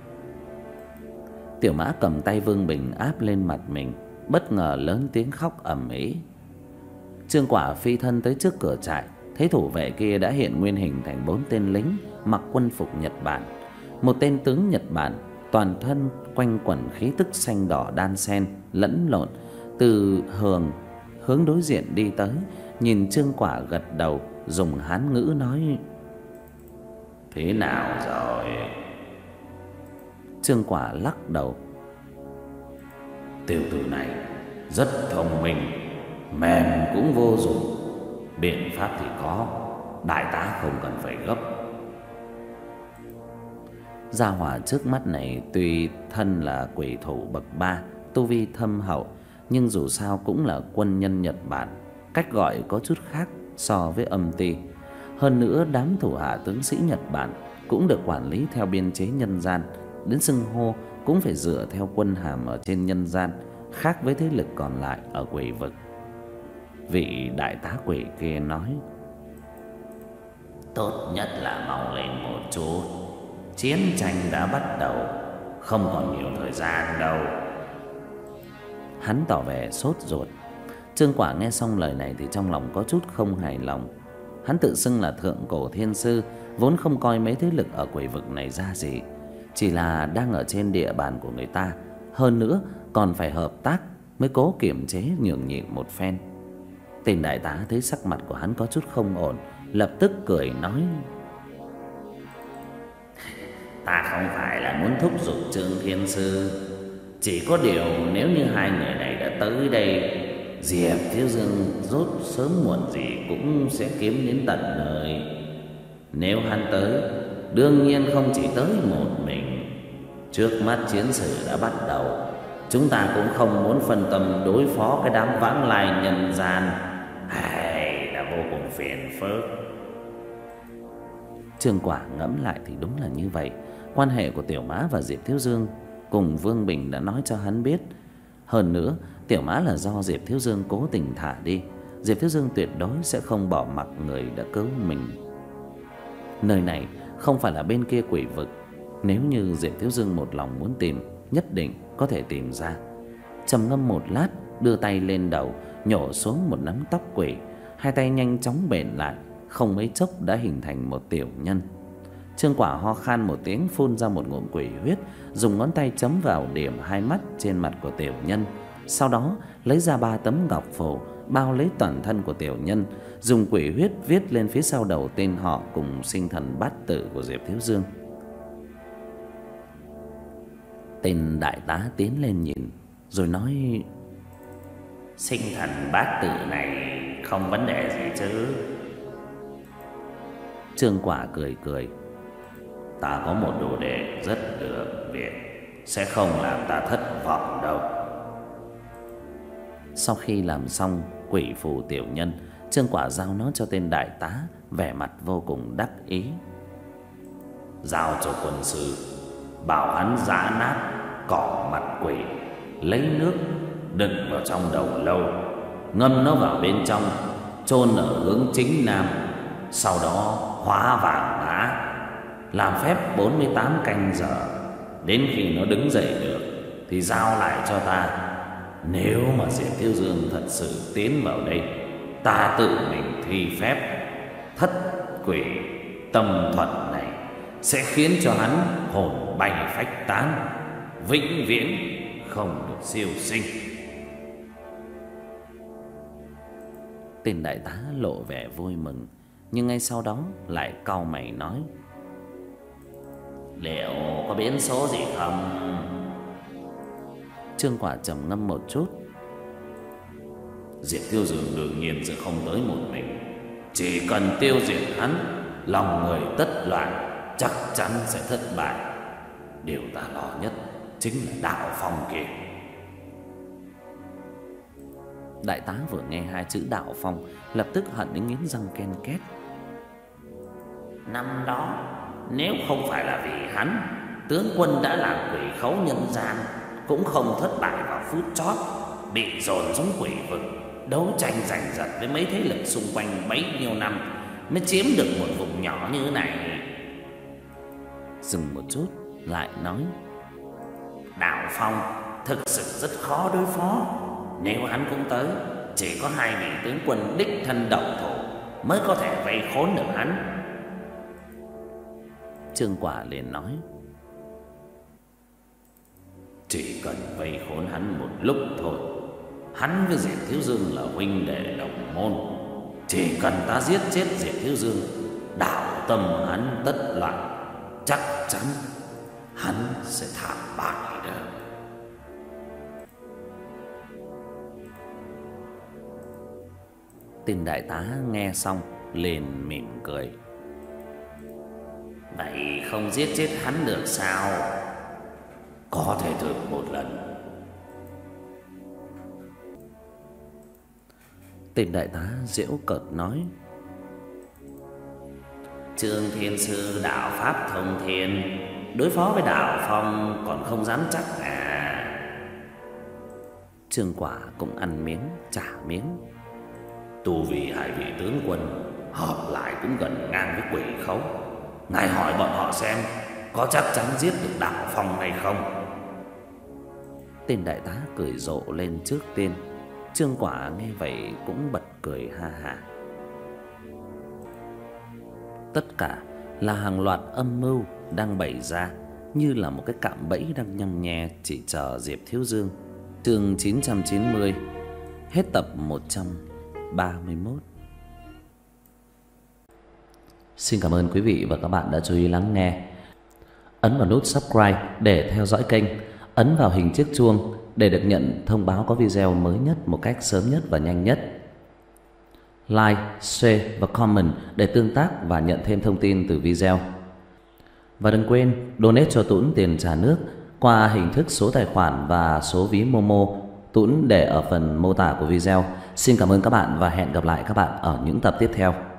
Tiểu Mã cầm tay Vương Bình áp lên mặt mình, bất ngờ lớn tiếng khóc ầm ĩ. Trương Quả phi thân tới trước cửa trại, thấy thủ vệ kia đã hiện nguyên hình thành bốn tên lính mặc quân phục Nhật Bản. Một tên tướng Nhật Bản toàn thân quanh quẩn khí tức xanh đỏ đan xen lẫn lộn, từ hướng hướng đối diện đi tới, nhìn Trương Quả gật đầu, dùng Hán ngữ nói: Thế nào rồi? Trương Quả lắc đầu. Tiểu tử này rất thông minh, mềm cũng vô dụng, biện pháp thì có, đại tá không cần phải gấp. Gia hỏa trước mắt này tuy thân là quỷ thủ bậc ba, tu vi thâm hậu, nhưng dù sao cũng là quân nhân Nhật Bản, cách gọi có chút khác so với âm ty. Hơn nữa đám thủ hạ tướng sĩ Nhật Bản cũng được quản lý theo biên chế nhân gian, đến xưng hô cũng phải dựa theo quân hàm ở trên nhân gian, khác với thế lực còn lại ở quỷ vực. Vị đại tá quỷ kia nói: Tốt nhất là mau lên một chút, chiến tranh đã bắt đầu, không còn nhiều thời gian đâu. Hắn tỏ vẻ sốt ruột. Trương Quả nghe xong lời này thì trong lòng có chút không hài lòng. Hắn tự xưng là thượng cổ thiên sư, vốn không coi mấy thế lực ở quỷ vực này ra gì, chỉ là đang ở trên địa bàn của người ta, hơn nữa còn phải hợp tác mới cố kiềm chế nhường nhịn một phen. Tên đại tá thấy sắc mặt của hắn có chút không ổn, lập tức cười nói: Ta không phải là muốn thúc giục Trương Thiên Sư, chỉ có điều nếu như hai người này đã tới đây, Diệp Thiếu Dương rốt sớm muộn gì cũng sẽ kiếm đến tận nơi. Nếu hắn tới, đương nhiên không chỉ tới một mình. Trước mắt chiến sự đã bắt đầu, chúng ta cũng không muốn phân tâm đối phó cái đám vãng lai nhân gian, hay là vô cùng phiền phức. Trương Quả ngẫm lại thì đúng là như vậy. Quan hệ của Tiểu Mã và Diệp Thiếu Dương cùng Vương Bình đã nói cho hắn biết. Hơn nữa Tiểu Mã là do Diệp Thiếu Dương cố tình thả đi, Diệp Thiếu Dương tuyệt đối sẽ không bỏ mặc người đã cứu mình. Nơi này không phải là bên kia quỷ vực, nếu như Diệp Thiếu Dương một lòng muốn tìm, nhất định có thể tìm ra. Trầm ngâm một lát, đưa tay lên đầu, nhổ xuống một nắm tóc quỷ. Hai tay nhanh chóng bện lại, không mấy chốc đã hình thành một tiểu nhân. Trương Quả ho khan một tiếng, phun ra một ngụm quỷ huyết, dùng ngón tay chấm vào điểm hai mắt trên mặt của tiểu nhân. Sau đó lấy ra ba tấm ngọc phù bao lấy toàn thân của tiểu nhân, dùng quỷ huyết viết lên phía sau đầu tên họ cùng sinh thần bát tự của Diệp Thiếu Dương. Tên đại tá tiến lên nhìn rồi nói: Sinh thần bát tự này không vấn đề gì chứ? Trương Quả cười cười. Ta có một đồ đệ rất được việc, sẽ không làm ta thất vọng đâu. Sau khi làm xong quỷ phù tiểu nhân, Trương Quả giao nó cho tên đại tá, vẻ mặt vô cùng đắc ý. Giao cho quân sư, bảo hắn giã nát cỏ mặt quỷ, lấy nước đựng vào trong đầu lâu, ngâm nó vào bên trong, chôn ở hướng chính nam, sau đó hóa vàng mã, làm phép bốn mươi tám canh giờ. Đến khi nó đứng dậy được thì giao lại cho ta. Nếu mà Diệp Thiếu Dương thật sự tiến vào đây, ta tự mình thi phép thất quỷ tâm thuận này sẽ khiến cho hắn hồn bay phách tán, vĩnh viễn không được siêu sinh. Tên đại tá lộ vẻ vui mừng, nhưng ngay sau đó lại cau mày nói: liệu có biến số gì không? Trương Quả trầm ngâm một chút. Diệp Tiêu Dương đương nhiên sẽ không tới một mình. Chỉ cần tiêu diệt hắn, lòng người tất loạn, chắc chắn sẽ thất bại. Điều ta lo nhất chính là Đạo Phong kia. Đại tá vừa nghe hai chữ Đạo Phong, lập tức hận đến nghiến răng ken két. Năm đó, nếu không phải là vì hắn, tướng quân đã làm quỷ khấu nhân gian cũng không thất bại vào phút chót, bị dồn xuống quỷ vực, đấu tranh giành giật với mấy thế lực xung quanh bấy nhiêu năm mới chiếm được một vùng nhỏ như thế này. Dừng một chút lại nói: Đạo Phong thực sự rất khó đối phó. Nếu hắn cũng tới, chỉ có hai vị tướng quân đích thân động thủ mới có thể vây khốn được hắn. Trương Quả liền nói: Chỉ cần vây khốn hắn một lúc thôi. Hắn với Diệp Thiếu Dương là huynh đệ đồng môn. Chỉ cần ta giết chết Diệp Thiếu Dương, đạo tâm hắn tất loạn, chắc chắn hắn sẽ thảm bại đó. Tên đại tá nghe xong liền mỉm cười: Vậy không giết chết hắn được sao? Có thể thử một lần. Tên đại tá giễu cợt nói: Trương Thiên Sư đạo pháp thông thiên, đối phó với Đạo Phong còn không dám chắc à? Trương Quả cũng ăn miếng trả miếng. Tu vì hai vị tướng quân hợp lại cũng gần ngang với quỷ khấu. Ngài hỏi bọn họ xem có chắc chắn giết được Đạo Phong hay không? Tên đại tá cười rộ lên trước tiên. Trương Quả nghe vậy cũng bật cười ha ha. Tất cả là hàng loạt âm mưu đang bày ra, như là một cái cạm bẫy đang nhăm nhe chỉ chờ Diệp Thiếu Dương. Chương chín trăm chín mươi, hết tập một trăm ba mươi mốt. Xin cảm ơn quý vị và các bạn đã chú ý lắng nghe. Ấn vào nút subscribe để theo dõi kênh, ấn vào hình chiếc chuông để được nhận thông báo có video mới nhất một cách sớm nhất và nhanh nhất. Like, share và comment để tương tác và nhận thêm thông tin từ video. Và đừng quên donate cho Tuấn tiền trà nước qua hình thức số tài khoản và số ví Momo Tuấn để ở phần mô tả của video. Xin cảm ơn các bạn và hẹn gặp lại các bạn ở những tập tiếp theo.